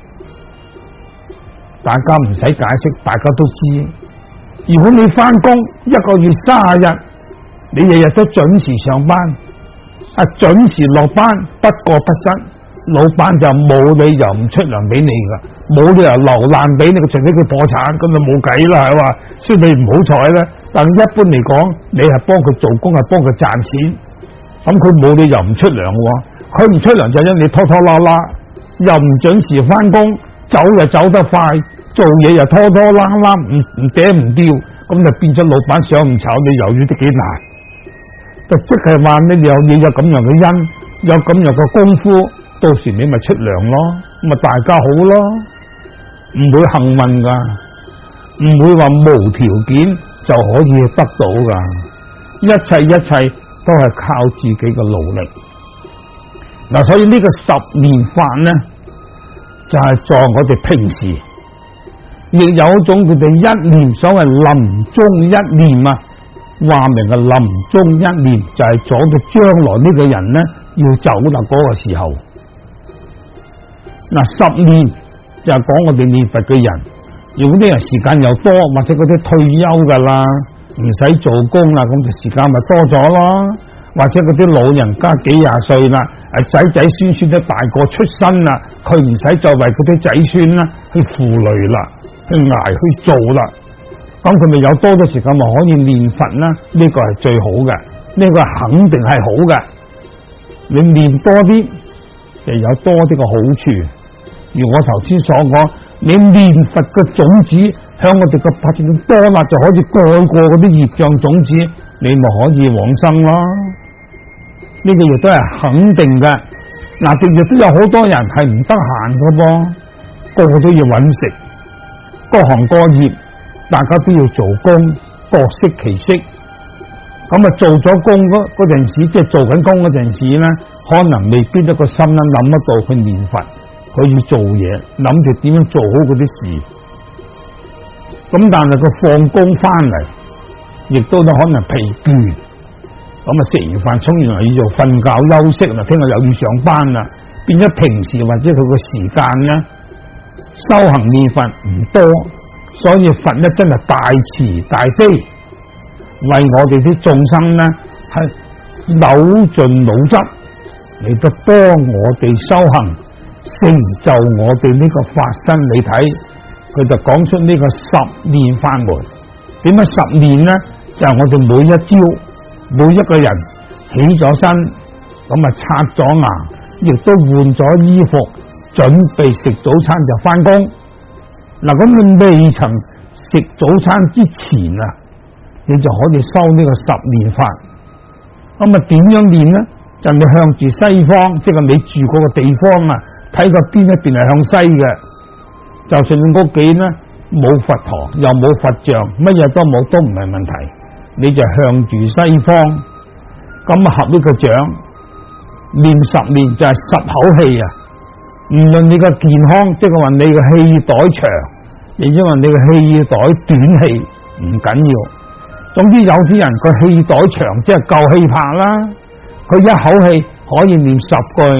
大家唔使解釋，大家都知。如果你翻工1個月30日，你日日都準時上班，準時落班，不過不失。老闆就冇理由唔出糧俾你噶，冇理由留難俾你，除非佢破產，咁就冇計啦，係嘛？雖然你唔好彩咧，但一般嚟講，你係幫佢做工，係幫佢賺錢，咁佢冇理由唔出糧喎。佢唔出糧就因你拖拖拉拉，又唔準時翻工，走又走得快，做嘢又拖拖拉拉，唔嗲唔掉，咁就變咗老闆想唔炒你魷魚都幾難。就即係話你有咁樣嘅因，有咁樣嘅功夫。到時你咪出糧咯，咪大家好咯，唔會幸運噶，唔會話無條件就可以得到噶，一切都係靠自己嘅努力。嗱，所以呢個10年法呢，就係在我哋平時，亦有一種佢哋一念，所謂臨終一念啊，話明嘅臨終一念就係阻到將來呢個人呢要走啦嗰個時候。嗱，10年就係講我哋念佛嘅人，如果啲人時間又多，或者嗰啲退休噶啦，唔使做工啦，咁就時間咪多咗咯。或者嗰啲老人家幾廿歲啦，仔仔孫孫都大個出身啦，佢唔使再為嗰啲仔孫啦去負累啦，去捱去做啦，咁佢咪有多咗時間咪可以念佛啦？呢個係最好嘅，呢個肯定係好嘅。你念多啲，就有多啲嘅好處。如我頭先所講，你念佛嘅種子向我哋嘅發展多啦，就可以蓋過嗰啲業障種子，你咪可以往生咯。呢個亦都係肯定嘅。嗱，亦都有好多人係唔得閒嘅噃，個個都要揾食，各行各業，大家都要做工，各適其適。咁啊，做咗工嗰陣時，即係做緊工嗰陣時咧，可能未必一個心諗得到去念佛。佢要做嘢，諗住點樣做好嗰啲事，咁但係佢放工翻嚟，亦都可能疲倦，咁啊食完飯沖完涼要做瞓覺休息啦，聽日又要上班啦，變咗平時或者佢個時間咧修行念佛唔多，所以佛咧真係大慈大悲，為我哋啲眾生咧係扭盡腦汁嚟到幫我哋修行。成就我哋呢個法身，你睇佢就講出呢個10念法門。點解10念呢？就係我哋每一朝，每一個人起咗身，咁啊刷咗牙，亦都換咗衣服，準備食早餐就翻工。嗱，咁你未曾食早餐之前啊，你就可以修呢個10念法。咁啊點樣念呢？就你向住西方，即係你住嗰個地方啊。睇個邊一邊係向西嘅，就算你屋企呢冇佛陀又冇佛像，乜嘢都冇都唔係問題，你就向住西方，咁合呢個掌，念10年就係10口氣啊！唔論你個健康，即係話你個氣袋長，亦因為你個氣袋短氣唔緊要。總之有啲人個氣袋長，即係夠氣魄啦，佢一口氣可以念10句。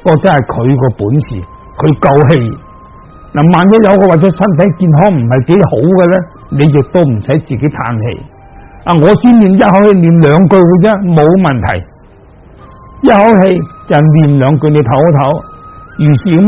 覺得係佢個本事，佢夠氣。嗱，萬一有個或者身體健康唔係幾好嘅咧，你亦都唔使自己嘆氣。我只念一口氣念2句嘅啫，冇問題。一口氣就念2句，你唞一唞。如是咁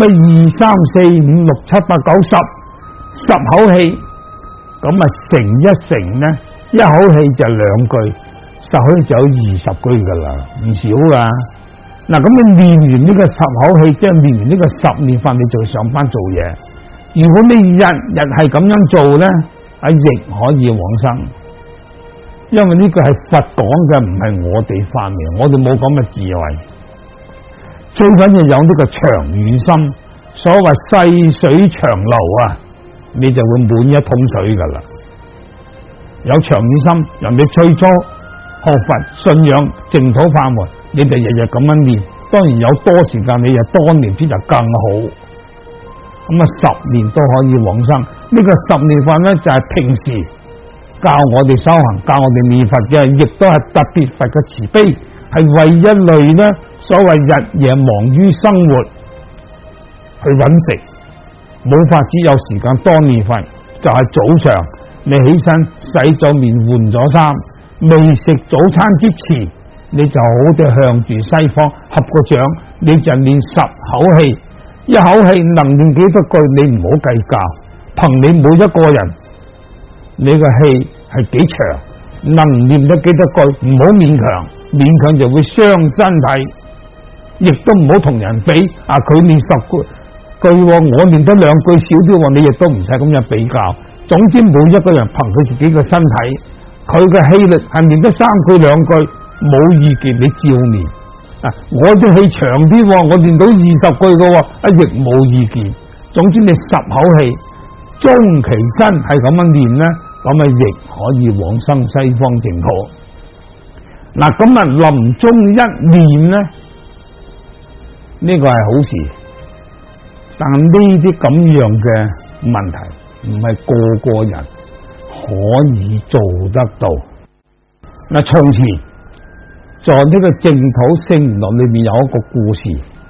2、3、4、5、6、7、8、9、10口氣，咁啊乘一乘咧，一口氣就2句，10口氣就有20句噶啦，唔少噶。嗱，咁你練完呢個10口氣，即係練完呢個10念法，你就上班做嘢。如果你日日係咁樣做咧，亦可以往生。因為呢個係佛講嘅，唔係我哋發明，我哋冇咁嘅智慧。最緊要有呢個長遠心，所謂細水長流啊，你就會滿一桶水噶啦。有長遠心，人哋最初學佛信仰淨土法門，你哋日日咁樣念，當然有多時間，你日多念先就更好。咁10年都可以往生。呢個10年法咧，就係平時教我哋修行、教我哋念佛嘅，亦都係特別佛嘅慈悲，係為一類咧，所謂日夜忙於生活去揾食，冇法子有時間多念佛，就係早上你起身洗咗面換咗衫，未食早餐之前，你就好似向住西方合個掌，你就念10口氣，一口氣能念幾多句，你唔好計較，憑你每一個人，你個氣係幾長，能念得幾多句，唔好勉強，勉強就會傷身體，亦都唔好同人比。佢念10句，我念得2句少啲，你亦都唔使咁樣比較。總之每一個人憑佢自己嘅身體，佢嘅氣力係念得3句2句，冇意見，你照念。我啲氣長啲，我念到20句嘅，亦冇意見。總之你10口氣，終其身係咁樣念咧，咁亦可以往生西方淨土。咁臨終一念咧，呢個係好事，但呢啲咁樣嘅問題唔係個個人可以做得到。從前在呢個淨土聖言錄裏面有一個故事，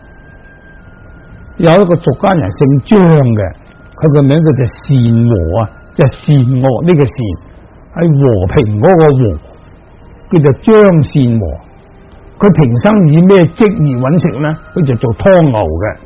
有一個俗家人姓張嘅，佢個名叫做善和啊，就善惡呢個善係和平嗰個和，叫做張善和。佢平生以咩職業揾食咧？佢就做湯牛嘅。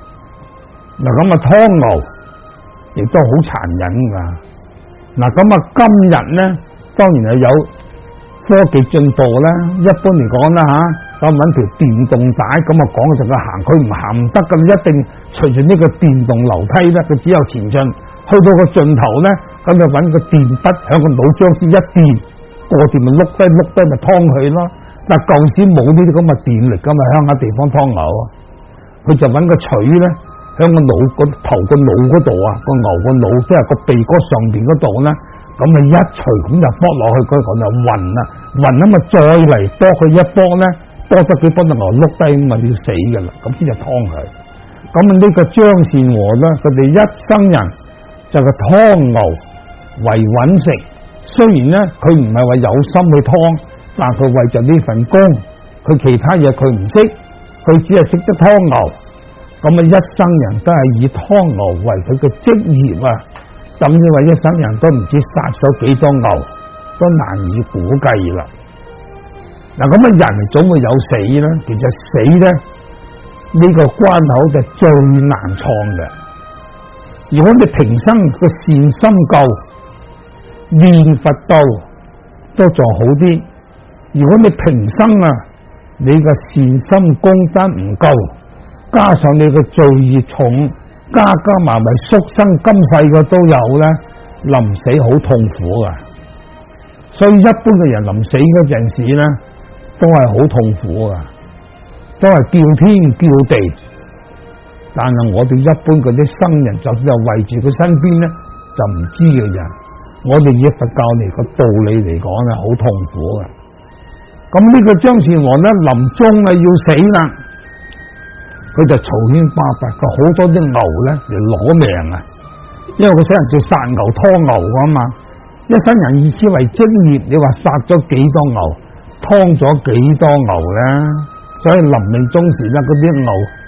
湯牛亦都好殘忍噶。今日咧，當然係有科技進步啦。一般嚟講啦咁揾條電動帶，咁講就佢行，佢唔行唔得噶，一定隨住呢個電動樓梯咧，佢只有前進，去到個盡頭咧，咁就揾個電筆響個腦漿先一電，過電咪碌低咪湯佢咯。但舊時冇呢啲咁嘅電力噶嘛，鄉下地方湯牛，佢就揾個錘咧，響個腦個頭個腦嗰度個牛個腦，即係個鼻哥上邊嗰度咧，咁一錘咁就剝落去，嗰個就暈啦，再嚟剝佢一剝咧，剝得幾剝到牛碌低咁要死噶啦，咁先就湯佢。呢個張善和咧，佢哋一生人就係湯牛為揾食，雖然咧佢唔係話有心去湯。但佢為咗呢份工，佢其他嘢佢唔識，佢只係識得湯牛。一生人都係以湯牛為佢嘅職業咁因為一生人都唔知殺咗幾多牛，都難以估計啦。人總會有死啦，其實死咧呢個關口就最難創嘅。如果你平生個善心夠，念佛夠，都仲好啲。如果你平生你個善心功德唔夠，加上你個罪業重，加埋宿生今世嘅都有咧，臨死好痛苦噶。所以一般嘅人臨死嗰陣時咧，都係好痛苦噶，都係叫天叫地。但係我哋一般嗰啲生人，就算係圍住佢身邊咧，就唔知嘅人，我哋以佛教嚟個道理嚟講咧，好痛苦噶。呢個張善和咧，臨終要死啦，佢就嘈喧巴閉，佢好多啲牛咧嚟攞命啊！因為佢使人做殺牛拖牛噶嘛，一生人以之為職業，你話殺咗幾多牛，劏咗幾多牛咧？所以臨命終時咧，嗰啲牛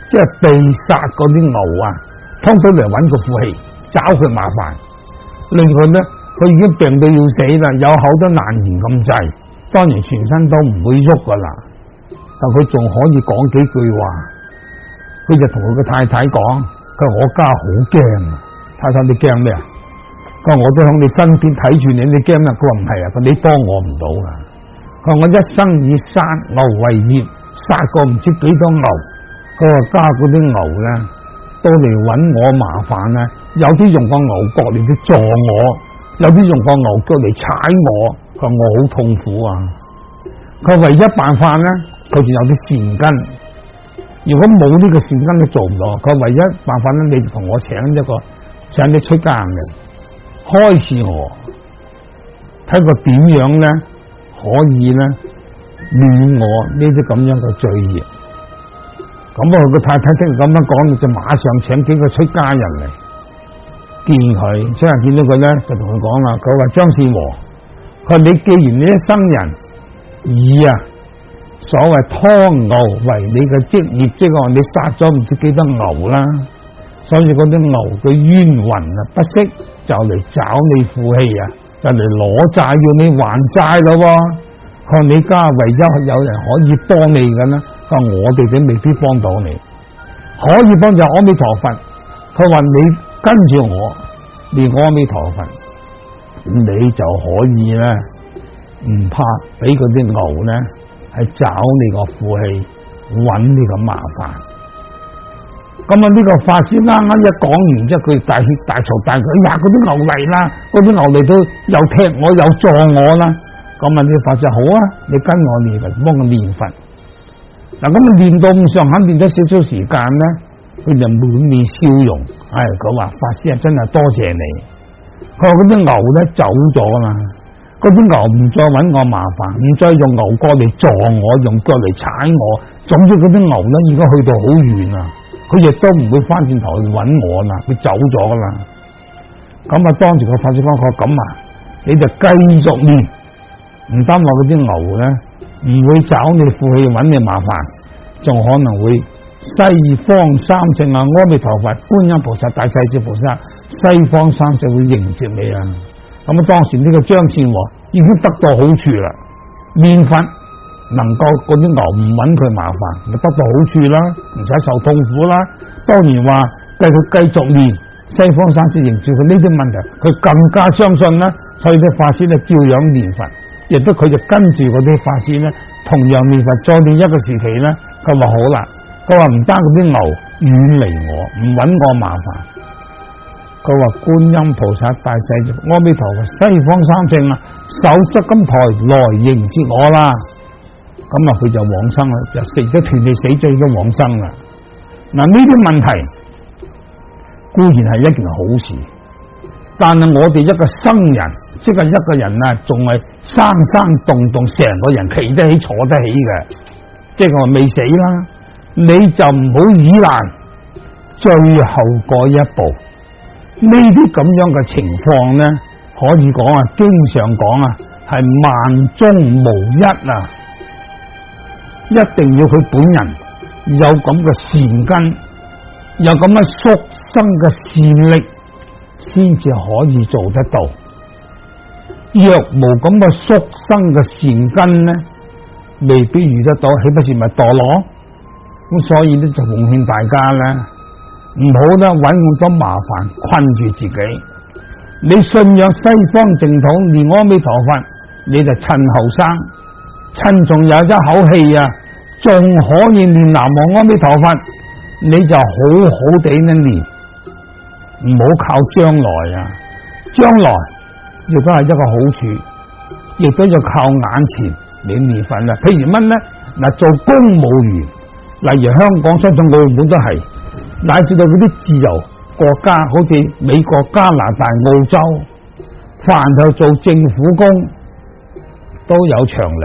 即係被殺嗰啲牛啊，通通嚟揾個父氣，找佢麻煩，令佢咧，佢已經病到要死啦，有口都難言咁滯，當然全身都唔會喐噶啦，但佢仲可以講幾句話，佢就同佢個太太講，佢話我家好驚啊，太太你驚咩啊？佢話我都喺你身邊睇住你，你驚咩？佢話唔係啊，佢你幫我唔到啊，佢話我一生以殺牛為業，殺過唔知幾多牛。佢話家嗰啲牛咧，都嚟揾我麻煩咧，有啲用個牛角嚟去撞我，有啲用個牛腳嚟踩我，佢話我好痛苦啊！佢唯一辦法咧，佢仲有啲善根，如果冇呢個善根都做唔到。佢唯一辦法咧，你就同我請你出家嘅，開示我，睇個點樣咧可以咧免我呢啲咁樣嘅罪業。咁啊，佢個太太聽咁樣講，就馬上請幾個出家人嚟見佢。出人見到佢咧，就同佢講啦。佢話張善和，佢話你既然你一生人以所謂劏牛為你嘅職業，即係話你殺咗唔知幾多牛啦，所以嗰啲牛嘅冤魂啊不息，就嚟找你負氣啊，就嚟攞債要你還債咯。佢話你家唯一有人可以幫你嘅啦。佢話我哋都未必幫到你，可以幫就阿彌陀佛。佢話你跟住我念阿彌陀佛，你就可以咧，唔怕俾嗰啲牛咧係找你個負氣，揾你個麻煩。咁啊呢個法師啱啱一講完之後，佢大血大嘈大叫，呀嗰啲牛嚟啦，嗰啲牛嚟到又踢我又撞我啦。咁啊呢個法師好啊，你跟我念佛，幫我念佛。嗱，咁啊練到咁上下，練咗少少時間咧，佢就滿面笑容。佢話法師啊，真係多謝你。佢話嗰啲牛咧走咗啦，嗰啲牛唔再揾我麻煩，唔再用牛角嚟撞我，用腳嚟踩我。總之嗰啲牛咧已經去到好遠啦，佢亦都唔會翻轉頭去揾我啦，佢走咗啦。咁啊，當時個法師講：佢咁啊，你就繼續練，唔單話嗰啲牛咧。唔會找你負氣揾你麻煩，仲可能會西方三聖阿彌陀佛、觀音菩薩、大勢至菩薩，西方三聖會迎接你啊！咁啊，當時呢個張善和已經得到好處啦，念佛能夠嗰啲牛唔揾佢麻煩，咪得到好處啦，唔使受痛苦啦。當然話繼續練西方三聖迎接佢呢啲問題，佢更加相信啦，所以啲法師咧照樣念佛。亦都佢就跟住嗰啲法師咧，同樣念佛，再練一個時期咧，佢話好啦，佢話唔單嗰啲牛遠離我，唔揾我麻煩，佢話觀音菩薩、大勢至阿彌陀佛、西方三聖啊，手執金台來迎接我啦。咁啊，佢就往生啦，就食咗團氣死咗都往生啦。嗱，呢啲問題固然係一件好事，但係我哋一個生人。即係一個人啊，仲係生動，成個人企得起、坐得起嘅，即係話未死啦。你就唔好依賴最後嗰一步。呢啲咁樣嘅情況咧，可以講啊，經常講啊，係萬中無一啊。一定要佢本人有咁嘅善根，有咁嘅畜生嘅善力，先至可以做得到。若無咁嘅畜生嘅善根咧，未必遇得到，豈不是咪墮落？咁所以咧就奉勸大家咧，唔好咧揾咁多麻煩困住自己。你信仰西方淨土念阿彌陀佛，你就趁後生，趁仲有一口氣啊，仲可以念南無阿彌陀佛，你就好好地咧念，唔好靠將來啊，將來。亦都係一個好處，亦都要靠眼前你念佛啦。譬如乜咧？嗱，做公務員，例如香港、香港、澳門都係，乃至到嗰啲自由國家，好似美國、加拿大、澳洲，凡係做政府工都有長糧。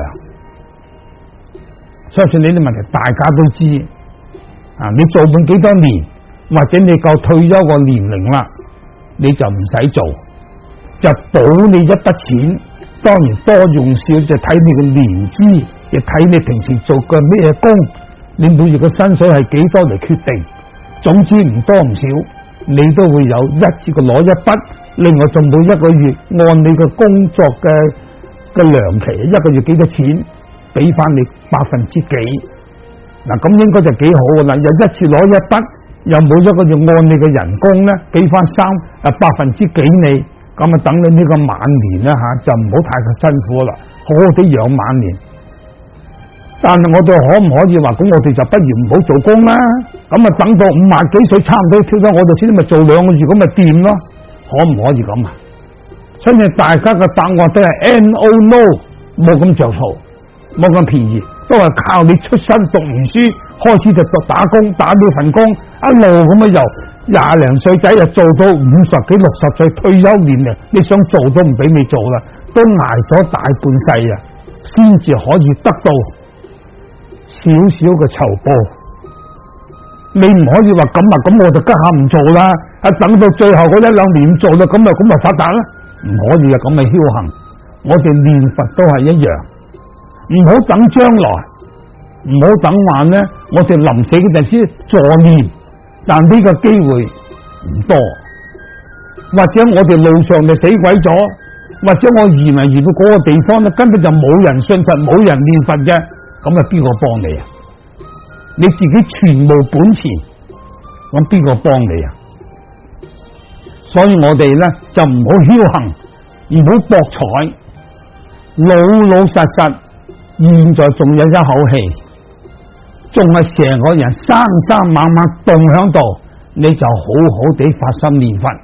相信呢啲問題大家都知啊！你做滿幾多年，或者你夠退休個年齡啦，你就唔使做。就補你一筆錢，當然多用少就睇你嘅年資，亦睇你平時做過咩工， 你每月嘅薪水係幾多嚟決定。總之唔多唔少，你都會有一次過攞一筆，另外仲每一個月按你嘅工作嘅糧期，一個月幾多錢，俾翻你幾%。嗱，咁應該就幾好噶啦，又一次攞一筆，又每一個月按你嘅人工咧，俾翻幾%你，咁啊等你呢個晚年啦吓，就唔好太過辛苦啦，好好地養晚年。但係我哋可唔可以話咁？我哋就不如唔好做工啦。咁啊，等到50幾歲差唔多跳咗我哋先，咪做2個月咁咪掂咯？可唔可以咁啊？所以大家嘅答案都係 no， 冇咁着數，冇咁便宜，都係靠你出身讀完書，開始就打工，打呢份工，一路咁啊由20零歲仔就做到50幾60歲退休年齡，你想做都唔俾你做啦，都挨咗大半世啊，先至可以得到少少嘅酬報。你唔可以話咁啊，咁我就家下唔做啦，等到最後嗰1-2年做啦，咁就發達啦，唔可以啊，咁咪僥倖。我哋念佛都係一樣，唔好等將來，唔好等話呢，我哋臨死嗰陣時助念，但呢個機會唔多，或者我哋路上就死鬼咗，或者我移民到嗰個地方咧，根本就冇人信佛，冇人念佛嘅。咁啊，邊個幫你啊？你自己全無本錢，咁邊個幫你啊？所以我哋咧就唔好僥倖，唔好博彩，老老實實，現在仲有一口氣，仲係成個人生生猛猛動響度，你就好好地發心念佛。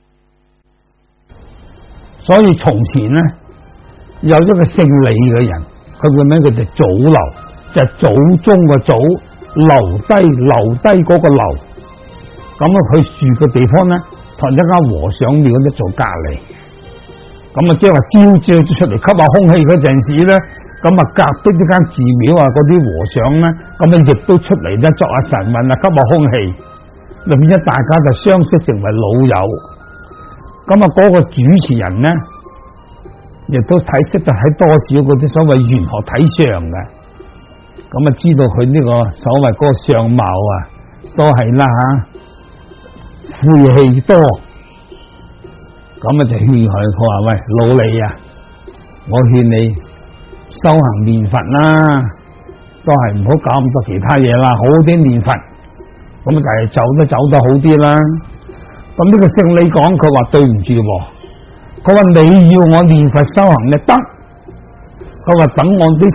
所以從前咧有一個姓李嘅人。佢個名叫做祖流，就係祖宗嘅祖，留低嗰個留。咁啊，佢住嘅地方咧，同一間和尚廟咧做隔離。咁啊，即係話朝朝出嚟吸下空氣嗰陣時咧，咁啊隔壁呢間寺廟啊，嗰啲和尚咧，咁啊亦都出嚟咧作下神問啊，吸下空氣，就變咗大家就相識成為老友。咁啊，嗰個主持人咧，亦都識得睇多少嗰啲所謂玄學睇相嘅，咁啊知道佢呢個所謂嗰個相貌啊，都係啦吓，晦氣多，咁啊就勸佢話喂，老李啊，我勸你修行念佛啦，都係唔好搞咁多其他嘢啦，好好啲念佛，咁啊但係走得好啲啦。咁呢個姓李講，佢話對唔住喎。佢話你要我念佛修行咧得，佢話等我啲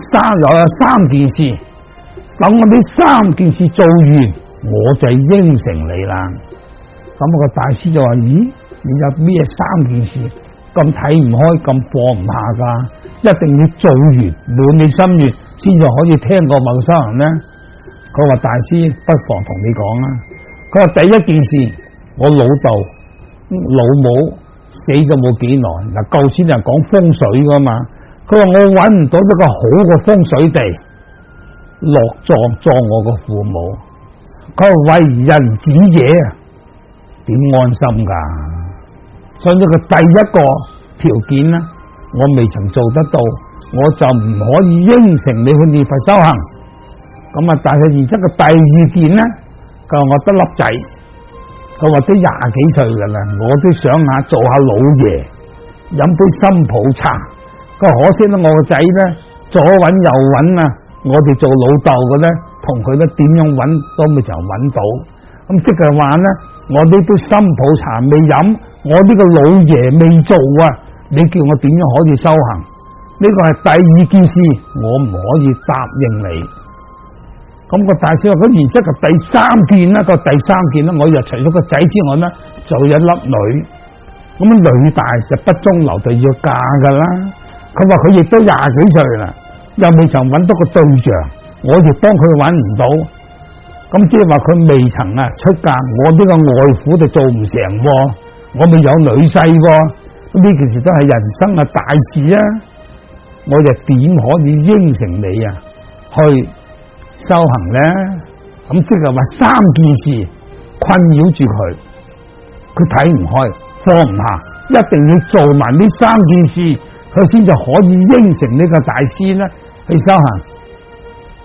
3件事，等我啲3件事做完，我就應承你啦。咁個大師就話：咦，你有咩3件事咁睇唔開，咁放唔下噶？一定要做完滿你心願，先至可以聽過某修行咧。佢話大師不妨同你講啦。佢話第一件事，我老豆老母死咗冇幾耐，嗱舊先人講風水噶嘛，佢話我揾唔到一個好嘅風水地落葬我個父母，佢話為人子者點安心噶？所以呢個第一個條件呢，我未曾做得到，我就唔可以應承你去念佛修行。咁啊，但係而家嘅第2件呢，佢話我得粒仔。佢話都20幾歲噶啦，我都想下做下老爺，飲杯新抱茶。佢可惜咧，我個仔咧左揾右揾啊，我哋做老豆嘅咧，同佢咧點樣揾都未曾揾到。咁即係話咧，我呢杯新抱茶未飲，我呢個老爺未做啊，你叫我點樣可以修行？呢個係第2件事，我唔可以答應你。咁個大師話：咁然之後第3件啦，個第3件咧，我又除咗個仔之外咧，就有一粒女。咁女大就不中留，就要嫁噶啦。佢話佢亦都20幾歲啦，又未曾揾到個對象，我亦幫佢揾唔到。咁即係話佢未曾出嫁，我呢個外父就做唔成，我未有女婿。咁呢件事都係人生嘅大事啊！我就點可以應承你去修行咧？咁即係話3件事困擾住佢，佢睇唔開，放唔下，一定要做埋呢3件事，佢先就可以應承呢個大師咧去修行。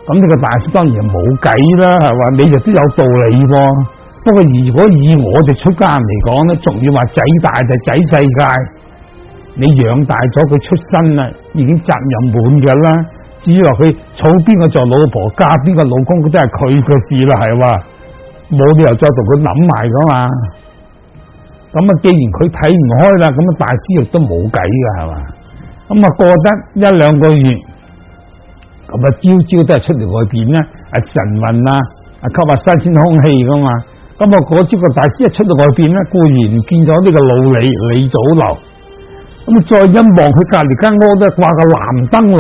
咁呢個大師當然冇計啦，係嘛？你就都有道理喎。不過如果以我哋出家人嚟講咧，仲要話仔大就仔世界，你養大咗佢出身啦，已經責任滿嘅啦。至於話佢娶邊個做老婆，嫁邊個老公，嗰都係佢嘅事啦，係嘛？冇理由再同佢諗埋噶嘛。咁啊，既然佢睇唔開啦，咁啊大師亦都冇計噶，係嘛？咁啊過得一兩個月，咁啊朝朝都係出嚟外邊咧，晨運啊，吸下新鮮空氣噶嘛。咁啊嗰朝個大師一出到外邊咧，固然見咗呢個老李祖樓，咁啊再一望佢隔籬間屋都掛個藍燈籠，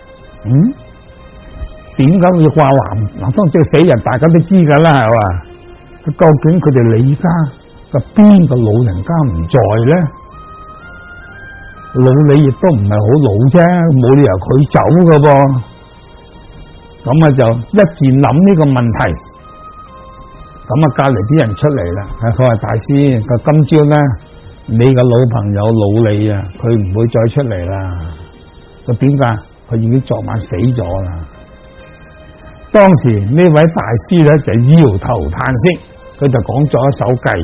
點解會掛藍燈？即係死人，大家都知噶啦，係嘛？究竟佢哋李家個邊個老人家唔在咧？老李亦都唔係好老啫，冇理由佢走噶噃。咁啊就一陣諗呢個問題。咁啊，隔籬啲人出嚟啦，佢話大師，佢今朝咧，你個老朋友老李啊，佢唔會再出嚟啦。佢點解？佢已經昨晚死咗啦。當時呢位大師咧就搖頭嘆息，佢就講咗一首偈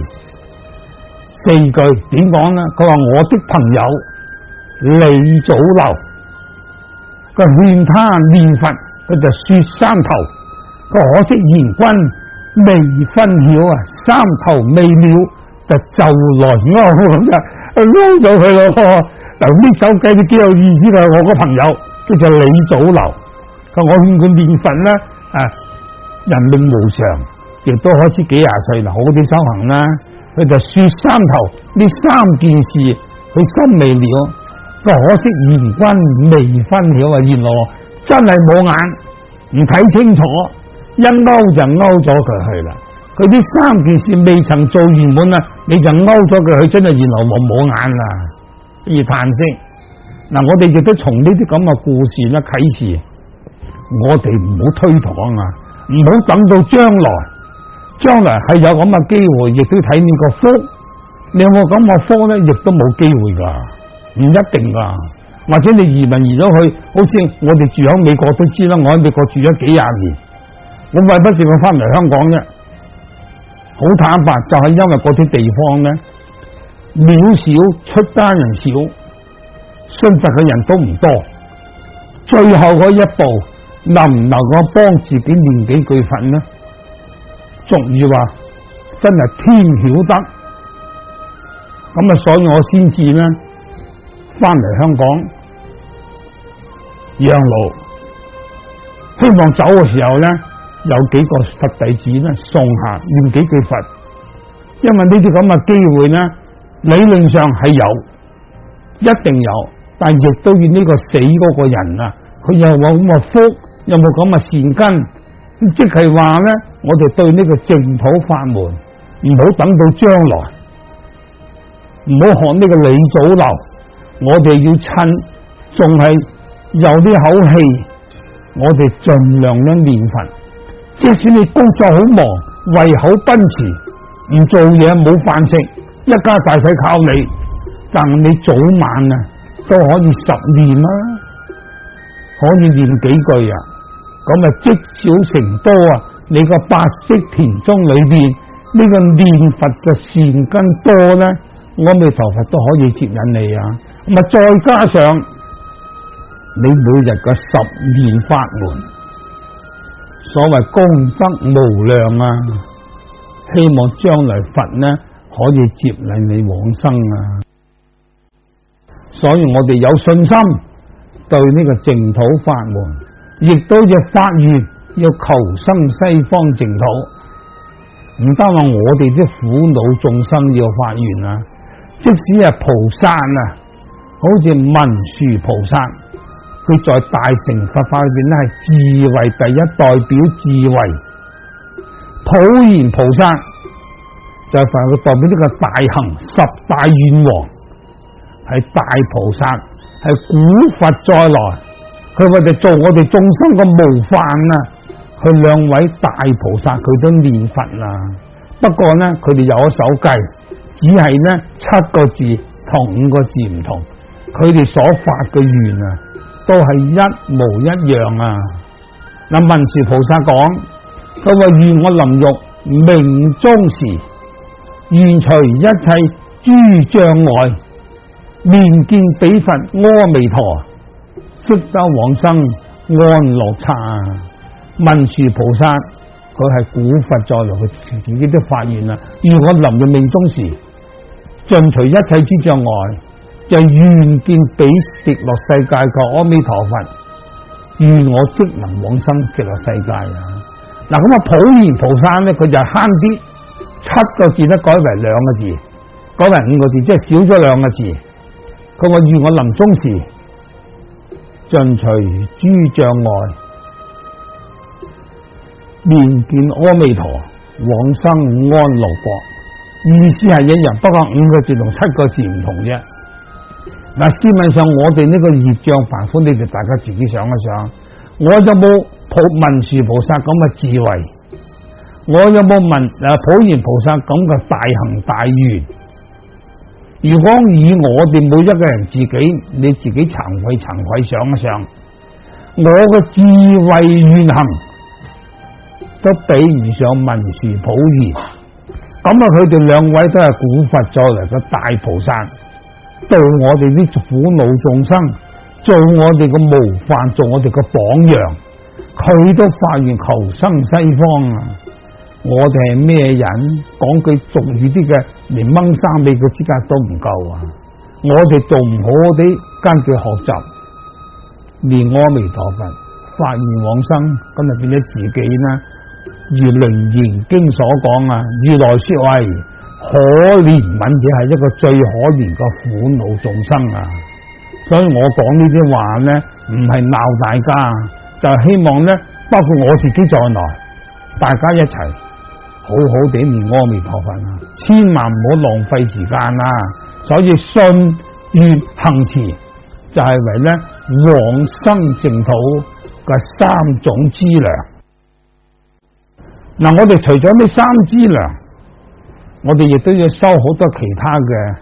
，4句，點講咧？佢話我的朋友李祖樓，佢勸他念佛，佢就說3頭，可惜賢君未分曉啊，3頭未了就來勾咁就勾咗佢咯。嗱，呢首偈都幾有意思噶，我個朋友叫做李祖樓，佢我勸佢念佛咧，人命無常，亦都開始幾廿歲啦，好啲修行啦，佢就說3頭呢3件事，佢心未了，可惜賢君未分曉啊，原來真係冇眼，唔睇清楚。一勾就勾咗佢去啦，佢呢3件事未曾做完滿啦，你就勾咗佢去，真係原來我冇眼啦，要嘆息。嗱，我哋亦都從呢啲咁嘅故事咧啟示，我哋唔好推搪啊，唔好等到將來係有咁嘅機會，亦都睇你個福。你有冇咁嘅福咧，亦都冇機會噶，唔一定噶。或者你移民移咗去，好似我哋住喺美國都知啦，我喺美國住咗幾廿年。我為乜事我翻嚟香港啫？好坦白，就係因為嗰啲地方咧廟少，出家人少，信佛嘅人都唔多。最後嗰一步，能唔能夠幫自己念幾句佛呢？俗語話真係天曉得。咁啊，所以我先至咧翻嚟香港養老，希望走嘅時候咧，有幾個佛弟子咧送下念幾句佛，因為呢啲咁嘅機會咧，理論上係有，一定有，但亦都要呢個死嗰個人啊，佢有冇咁嘅福，有冇咁嘅善根，即係話咧，我哋對呢個淨土法門唔好等到將來，唔好學呢個李祖樓，我哋要趁仲係有啲口氣，我哋盡量咧念佛。即使你工作好忙，胃口奔馳，唔做嘢冇飯食，一家大細靠你，但你早晚啊都可以10念啊，可以念幾句啊，咁啊積少成多啊，你個白色田中裏邊呢個念佛嘅善根多咧，阿彌陀佛都可以接引你啊，咁啊再加上你每日嘅10念法門。所謂功德無量啊，希望將來佛呢可以接引你往生啊，所以我哋有信心對呢個淨土法門，亦都要發願要求生西方淨土，唔單話我哋啲苦惱眾生要發願啊，即使係菩薩啊，好似文殊菩薩。佢在大乘佛法裏邊咧係智慧第一，代表智慧。普賢菩薩就係佢代表呢個大行10大願王，係大菩薩，係古佛再來。佢為咗做我哋眾生嘅模範啊，佢2位大菩薩佢都念佛啦。不過咧，佢哋有一手計，只係咧7個字同5個字唔同，佢哋所發嘅願啊。都係一模一樣啊！ 嗱，文殊菩薩講，佢話願我臨欲命終時，願除一切諸障礙，面見彼佛阿彌陀，即得往生安樂剎。文殊菩薩佢係古佛再來，佢自己都發現啦，願我臨欲命終時，盡除一切諸障礙，就願見彼極樂世界嘅阿彌陀佛，願我即能往生極樂世界啊！嗱，咁啊普賢菩薩咧，佢就慳啲7個字咧改為2個字，改為5個字，即係少咗2個字。佢話願我臨終時盡除諸障礙，面見阿彌陀，往生安樂國。意思係一樣，不過5個字同7個字唔同啫。嗱，試問上我哋呢個業障凡夫，你哋大家自己想一想，我有冇文殊菩薩咁嘅智慧？我有冇普賢菩薩咁嘅大行大願？如果以我哋每一個人自己，你自己慚愧想一想，我嘅智慧願行都比唔上文殊普賢。咁啊，佢哋2位都係古佛再來嘅大菩薩，度我哋啲苦惱眾生，做我哋嘅模範，做我哋嘅榜樣。佢都發願求生西方啊！我哋係咩人？講句俗語啲嘅，連掹衫俾佢資格都唔夠啊！我哋做唔好啲，跟佢學習，連阿彌陀佛發願往生，咁就變咗自己啦。如《楞嚴經》所講啊，如來說為可憐憫者係一個最可憐嘅苦惱眾生啊！所以我講呢啲話咧，唔係鬧大家，就係希望咧，包括我自己在內，大家一齊好好地念阿彌陀佛啊！千萬唔好浪費時間啊！所以信願行持就係為咧往生淨土嘅3種資糧。嗱，我哋除咗呢3資糧，我哋亦都要修好多其他嘅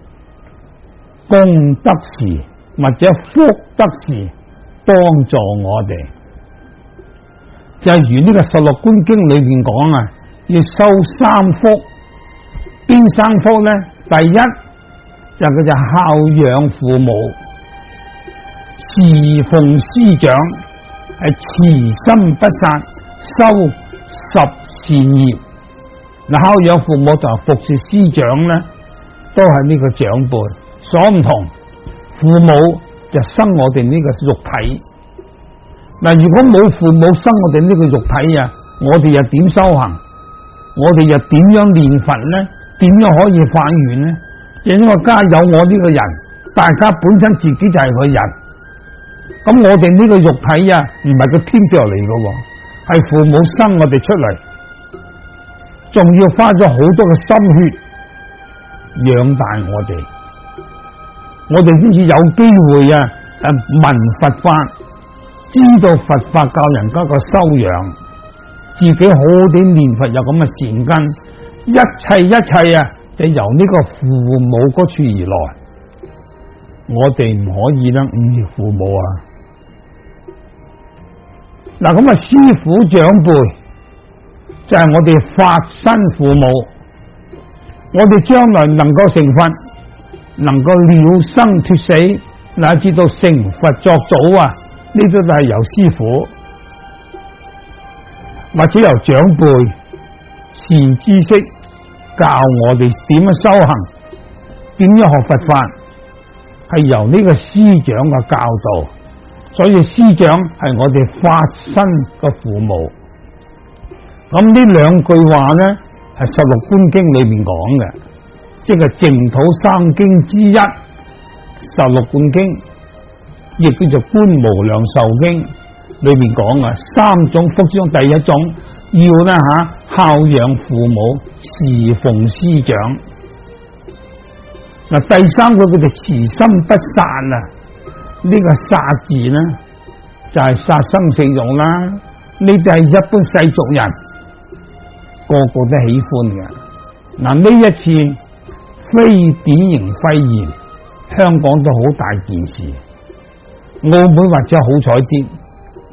功德事或者福德事，幫助我哋。就如呢個《十六觀經》裏邊講啊，要修3福。邊3福咧？第一就叫做孝養父母、侍奉師長，係慈心不殺，修10善業。嗱，孝養父母就係服侍師長咧，都係呢個長輩所唔同。父母就生我哋呢個肉體。嗱，如果冇父母生我哋呢個肉體啊，我哋又點修行？我哋又點樣念佛咧？點樣可以發願咧？因為家有我呢個人，大家本身自己就係個人。咁我哋呢個肉體啊，唔係個天掉嚟嘅，係父母生我哋出嚟，仲要花咗好多嘅心血養大我哋，我哋先至有機會啊聞佛法，知道佛法教人家個修養，自己好好地念佛有咁嘅善根，一切啊，就由呢個父母嗰處而來。我哋唔可以啦，忤逆父母啊！嗱，咁啊，師父長輩就係我哋法身父母，我哋將來能夠成佛，能夠了生脫死，乃至到成佛作祖啊，呢啲都係由師父或者由長輩善知識教我哋點樣修行，點樣學佛法，係由呢個師長嘅教導。所以師長係我哋法身嘅父母。咁呢2句話咧，係《十六觀經》裏面講嘅，即係淨土3經之一《十六觀經》，亦叫做《觀無量壽經》裏面講啊，3種福之中，第一種要咧孝養父母，侍奉師長。嗱，第3個叫做慈心不殺啊。呢個殺字咧，就係殺生食肉啦。呢啲係一般世俗人個個都喜歡嘅。嗱，呢一次非典型肺炎，香港都好大件事。澳門或者好彩啲，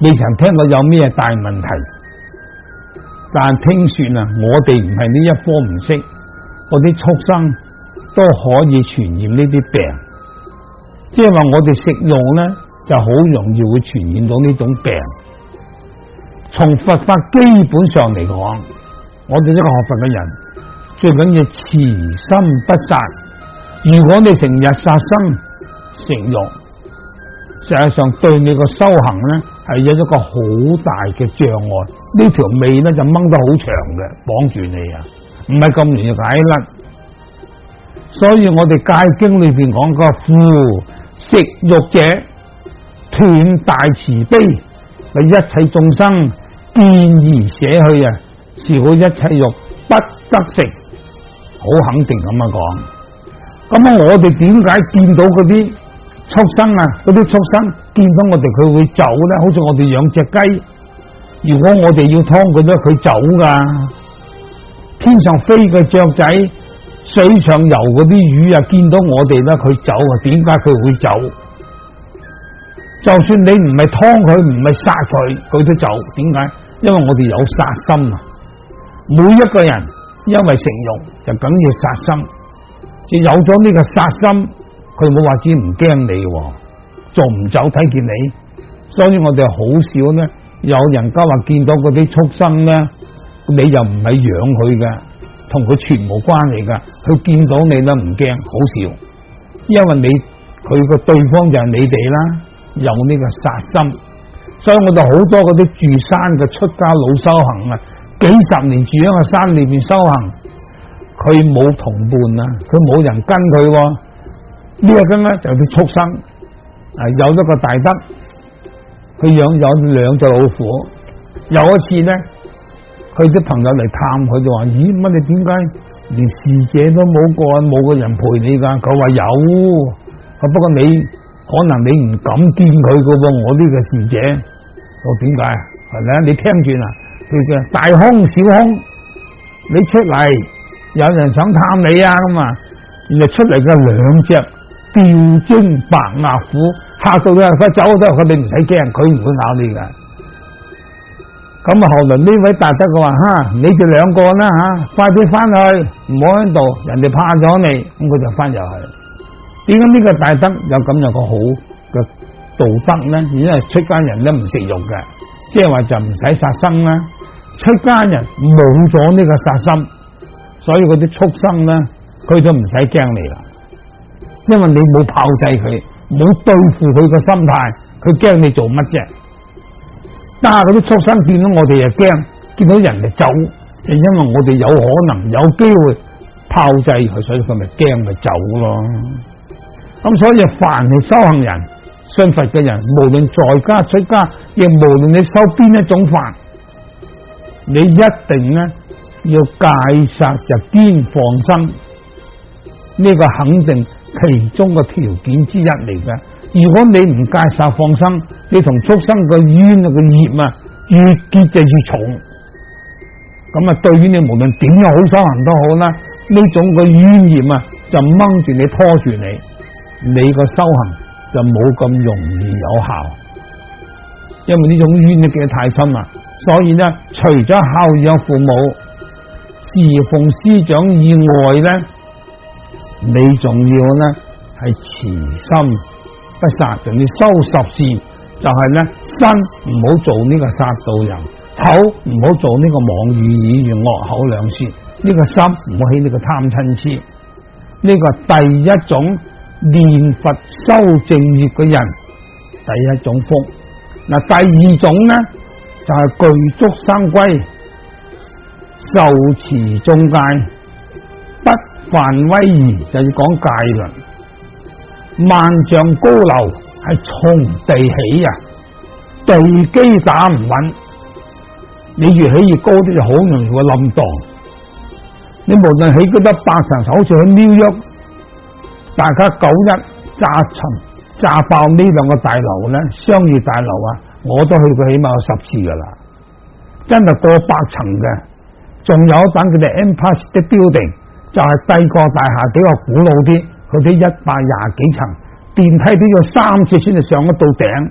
未曾聽過有咩大問題。但聽說啊，我哋唔係呢一科唔識，嗰啲畜生都可以傳染呢啲病，即係話我哋食肉咧就好容易會傳染到呢種病。從佛法基本上嚟講，我哋一個學佛嘅人最緊要慈心不殺。如果你成日殺生食肉，實際上對你個修行咧係有一個好大嘅障礙。呢條尾咧就掹得好長嘅，綁住你啊，唔係咁容易解甩。所以我哋戒經裏邊講個夫食肉者斷大慈悲，為一切眾生見而捨去啊，是好一切肉不得食，好肯定咁樣講。咁啊，我哋點解見到嗰啲畜生啊，嗰啲畜生見到我哋佢會走咧？好似我哋養隻雞，如果我哋要劏佢咧，佢走噶。天上飛嘅雀仔，水上游嗰啲魚啊，見到我哋咧，佢走啊。點解佢會走？就算你唔係劏佢，唔係殺佢，佢都走。點解？因為我哋有殺心啊。每一個人因為食肉就梗要殺生，就有咗呢個殺心，佢冇話知唔驚你，做唔走睇見你。所以我哋好少咧，有人家話見到嗰啲畜生咧，你又唔係養佢嘅，同佢全無關係噶。佢見到你咧唔驚，好少，因為你佢個對方就係你哋啦，有呢個殺心。所以我哋好多嗰啲住山嘅出家老修行啊，幾十年住喺個山裏邊修行，佢冇同伴啊，佢冇人跟佢。呢一根咧就係啲畜生啊，有一個大德，佢養有兩隻老虎。有一次咧，佢啲朋友嚟探佢，就話：咦，乜你點解連侍者都冇個，冇個人陪你噶？佢話有，不過你可能你唔敢見佢噶喎，我呢個侍者。我點解？係咪？你聽住啦，佢嘅大空小空，你出嚟，有人想探你啊咁啊，然後出嚟嘅兩隻吊睛白額虎，嚇到你快走得，佢哋唔使驚，佢唔會咬你噶。咁啊，後來呢位大德佢話：你哋兩個啦快啲翻去，唔好喺度，人哋怕咗你。咁佢就翻入去。點解呢個大德有個好嘅道德咧？因為出家人都唔食肉嘅，即係話就唔使殺生啦。出家人冇咗呢個殺心，所以嗰啲畜生咧，佢都唔使驚你啦。因為你冇炮製佢，冇對付佢個心態，佢驚你做乜啫？但係嗰啲畜生見到我哋又驚，見到人哋走，就因為我哋有可能有機會炮製佢，所以佢咪驚咪走咯。咁所以凡係修行人、信佛嘅人，無論在家出家，亦無論你修邊一種法，你一定咧要戒殺就兼放生，呢個肯定其中個條件之一嚟嘅。如果你唔戒殺放生，你同畜生個冤個業啊越結就越重。咁啊，對於你無論點樣好修行都好啦，呢種個冤業啊就掹住你拖住你，你個修行就冇咁容易有效。因為呢種冤嘅嘅太深啦，所以咧除咗孝養父母、侍奉師長以外咧，你仲要咧係慈心不殺，仲要修十事，就係咧身唔好做呢個殺盜人，口唔好做呢個妄語語言惡口兩舌，呢個心唔好起呢個貪嗔痴。呢個第一種念佛修正業嘅人第一種福。嗱，第二種咧就係具足生歸，受持眾戒，不犯威儀，就要講戒律。萬丈高樓係從地起啊，地基打唔穩，你越起越高啲，就好容易會冧檔。你無論起嗰得100層，好似喺紐約，大家9·11炸爆呢兩個大樓咧，商業大樓啊，我都去過起碼有10次噶啦，真係過100層嘅。仲有一等佢哋 Empire State Building，就係帝國大廈比較古老啲，佢啲120幾層，電梯都要3次先至上得到頂，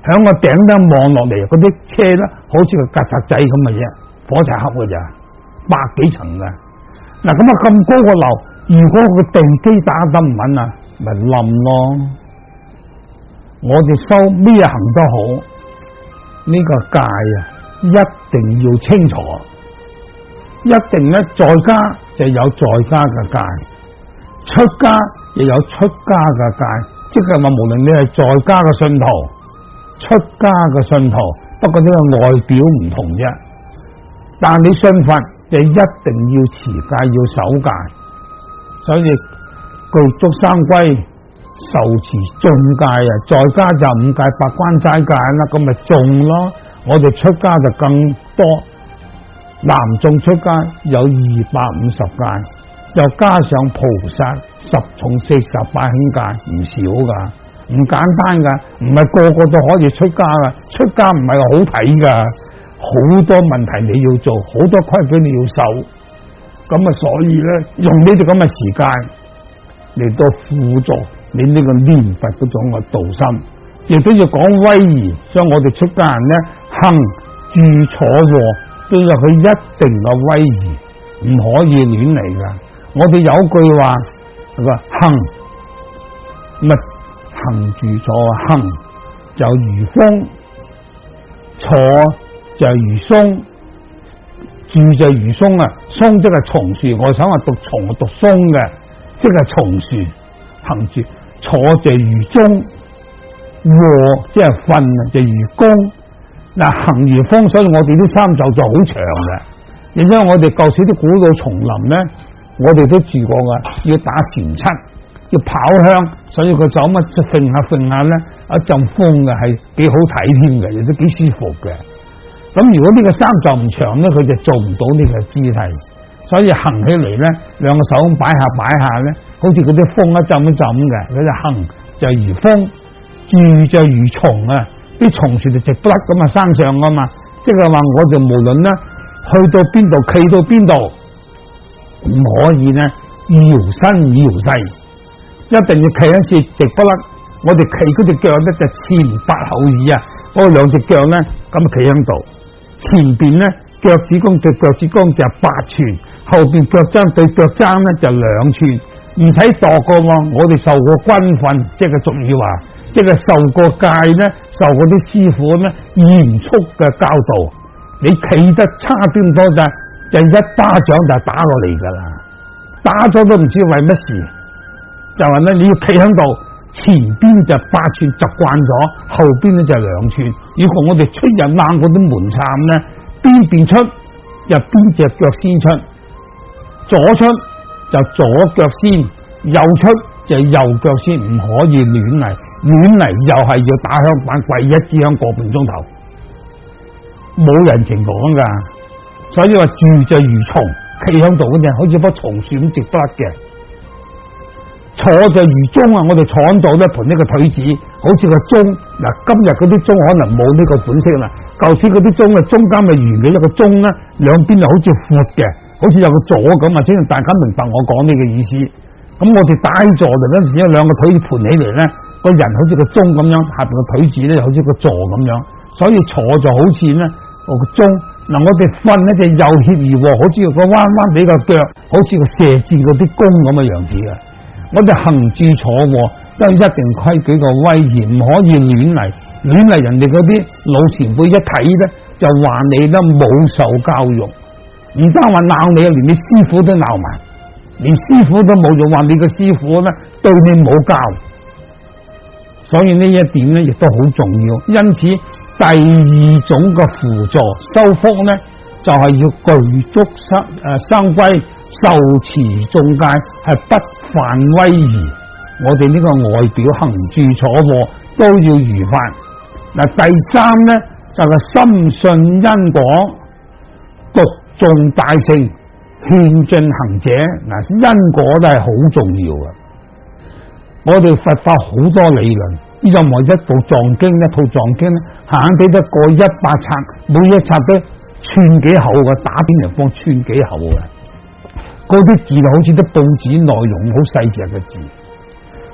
響個頂燈望落嚟，嗰啲車咧好似個曱甴仔咁嘅啫，火柴盒嘅咋，百幾層噶。嗱咁啊咁高個樓，如果個地基打得唔穩啊，咪冧咯。我哋修咩行都好，呢個戒啊一定要清楚，一定咧在家就有在家嘅戒，出家亦有出家嘅戒，即係話無論你係在家嘅信徒、出家嘅信徒，不過呢個外表唔同啫。但你信佛就一定要持戒要守戒，所以具足三歸。受持眾戒啊，在家就5戒8關齋戒啦，咁咪眾咯。我哋出家就更多，男眾出家有250戒，又加上菩薩10重48輕戒，唔少噶，唔簡單噶，唔係個個都可以出家噶。出家唔係好睇噶，好多問題你要做，好多規矩你要守。咁啊，所以咧用呢啲咁嘅時間嚟到輔助你呢個念佛嗰種嘅道心，亦都要講威儀，所以我哋出家人咧行住坐臥都有佢一定嘅威儀，唔可以亂嚟噶。我哋有句話，係話行乜行住坐行就如風，坐就如松，住就如松啊。松即係松樹，我想話讀松讀松嘅，即係松樹行住。坐就如鐘，臥即係瞓就如弓。嗱，行如風，所以我哋啲衫袖就好長嘅。因為我哋舊時啲古老叢林咧，我哋都住過噶，要打禪七，要跑香，所以佢走乜揈下咧，一陣風嘅係幾好睇添嘅，亦都幾舒服嘅。咁如果呢個衫袖唔長咧，佢就做唔到呢個姿勢。所以行起嚟咧，兩個手擺下咧，好似嗰啲風一陣嘅，佢就行就如風，住就如蟲啊！啲蟲樹就直不甩咁啊生上噶嘛，即係話我哋無論咧去到邊度，企到邊度，唔可以咧搖身搖勢，一定要企一次直不甩。我哋企嗰隻腳咧就前8後2啊，嗰兩隻腳咧咁企喺度，前邊咧腳趾公對腳趾公就8寸。後邊腳踭對腳踭咧就2寸，唔使度過喎。我哋受過軍訓，即係俗語話，即係受過戒咧，受過啲師傅咧嚴肅嘅教導。你企得差啲咁多就一巴掌就打落嚟噶啦，打咗都唔知為乜事。就話咧你要企喺度，前邊就8寸習慣咗，後邊咧就2寸。如果我哋出入冷嗰啲門檻咧，邊邊出就邊隻腳先出。左出就左腳先，右出就右腳先，唔可以亂嚟，亂嚟又係要打響板，跪一支響個半鐘頭，冇人情講噶。所以話住就如蟲，企響度嗰陣好似棵松樹咁直不甩嘅。坐就如鐘啊，我哋坐喺度咧，盤呢個腿子好似個鐘。嗱，今日嗰啲鐘可能冇呢個款式啦，舊時嗰啲鐘啊，中間咪圓嘅一個鐘咧，兩邊就好似闊嘅。好似有個座咁啊，請大家明白我講呢個意思。咁我哋打坐就嗰陣時，有兩個腿盤起嚟咧，個人好似個鐘咁樣，下邊個腿子咧好似個座咁樣，所以坐就好似咧個鐘。嗱，我哋瞓咧就右協而和，好似個彎彎地個腳，好似個射箭嗰啲弓咁嘅樣子嘅。我哋行住坐臥都係一定規矩個威嚴，唔可以亂嚟。亂嚟人哋嗰啲老前輩一睇咧，就話你咧冇受教育。唔單話鬧你啊，連你師傅都鬧埋，連師傅都冇，就話你個師傅咧對你冇教，所以呢一點咧亦都好重要。因此第2種嘅輔助修福咧，就係要具足三歸，受持眾戒，係不犯威儀。我哋呢個外表行住坐臥都要如法。嗱，第3咧就係深信因果，讀眾大乘，勸進行者。嗱，因果都係好重要嘅。我哋佛法好多理論，任何一部藏經，一套藏經咧，閒閒地得過100冊，每一冊都寸幾厚嘅，打邊嚟放寸幾厚嘅。嗰啲字就好似啲報紙內容好細隻嘅字，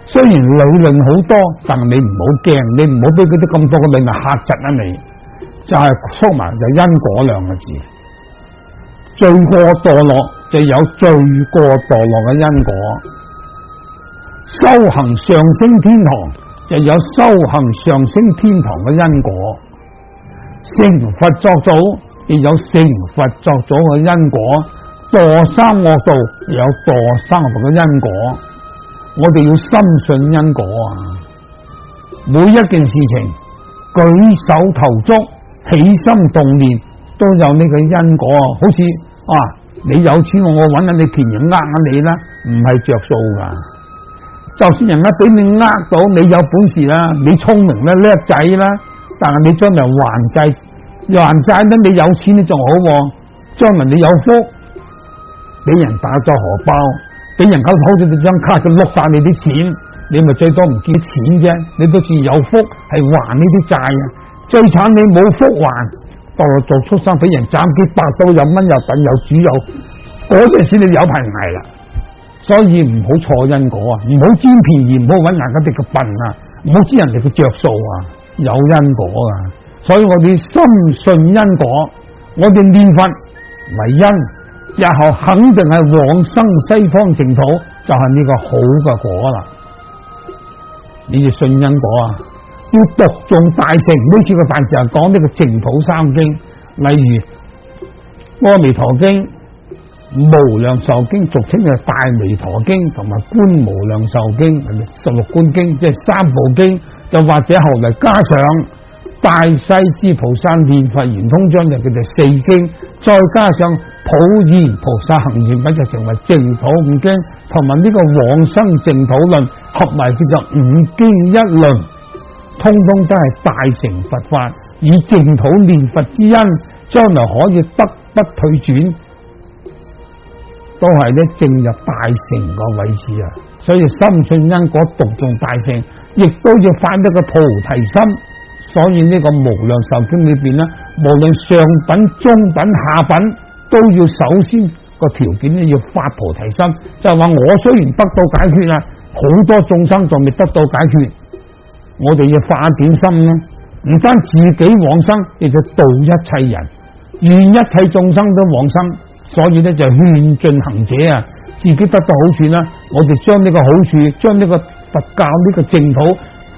雖然理論好多，但你唔好驚，你唔好俾嗰啲咁多嘅理論嚇窒啊你。就係縮埋就因果兩個字，罪過墮落就有罪過墮落嘅因果，修行上升天堂就有修行上升天堂嘅因果，成佛作祖亦有成佛作祖嘅因果，墮三惡道有墮三惡道嘅因果。我哋要深信因果啊！每一件事情舉手投足起心動念都有呢個因果，好似你有錢我揾緊你便宜呃你啦，唔係着數噶。就算人家俾你呃到，你有本事啦，你聰明啦，叻仔啦，但係你將來還債咧，你有錢你仲好，將來你有福，俾人打咗荷包，俾人偷咗你張卡，佢碌晒你啲錢，你咪最多唔見錢啫，你都算有福，係還呢啲債啊！最慘你冇福還，到做畜生俾人斬幾百刀，又炆又燉又煮又，嗰陣時你有排捱啦。所以唔好錯因果啊，唔好佔便宜，唔好搵人哋嘅笨啊，唔好知人哋嘅着數啊，有因果啊。所以我哋深信因果，我哋念佛為因，日後肯定係往生西方淨土，就係呢個好嘅果啦。你哋信因果啊，要讀誦大乘，呢次嘅大乘講呢個淨土三經，例如阿彌陀經、無量壽經，俗稱嘅大彌陀經，同埋觀無量壽經、16觀經，即係三部經，又或者後嚟加上大勢至菩薩念佛圓通章，就叫做4經，再加上普賢菩薩行願品，就成為淨土5經，同埋呢個往生淨土論，合埋叫做5經一論，通通都係大乘佛法，以淨土念佛之恩，將來可以得不退轉。都係咧正入大乘個位置啊！所以深信因果，讀誦大乘，亦都要發一個菩提心。所以呢個無量壽經裏邊咧，無論上品、中品、下品，都要首先個條件咧要發菩提心，就係話我雖然得到解決啦，好多眾生仲未得到解決，我哋要發一點心咧，唔單自己往生，亦就度一切人，願一切眾生都往生。所以咧就勸進行者啊，自己得到好處啦，我哋將呢個好處，將呢個佛教呢個淨土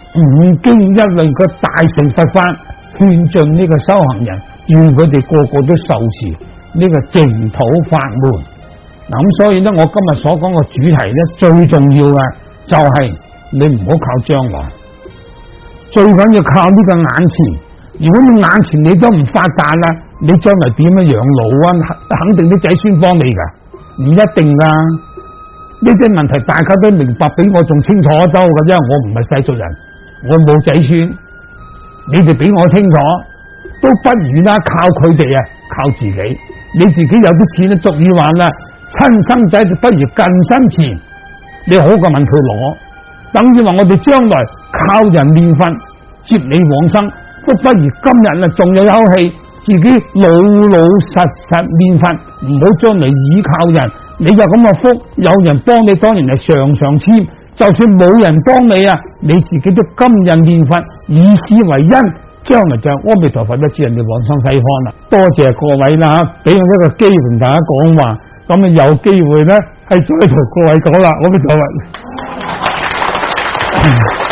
5經一論嘅大乘佛法勸進呢個修行人，願佢哋個個都受持呢個淨土法門。嗱咁所以咧，我今日所講嘅主題咧，最重要嘅就係你唔好靠將來，最緊要靠呢個眼前。如果你眼前你都唔發達啦，你將來點樣養老啊？肯定啲仔孫幫你噶，唔一定噶。呢啲問題大家都明白，比我仲清楚得多噶，因為我唔係世俗人，我冇仔孫，你哋比我清楚，都不如啦，靠佢哋啊，靠自己。你自己有啲錢咧，俗語話啦，親生仔就不如近身錢，你好過問佢攞。等於話我哋將來靠人念佛接你往生，都不如今日啦，仲有一口氣，自己老老實實念佛，唔好將來依靠人。你有咁嘅福，有人幫你，當然係常常簽；就算冇人幫你啊，你自己都今日念佛，以此為因，將來就阿彌陀佛都知人哋往生西方啦。多謝各位啦，俾我一個機會同大家講話，咁啊有機會咧係再同各位講啦，阿彌陀佛。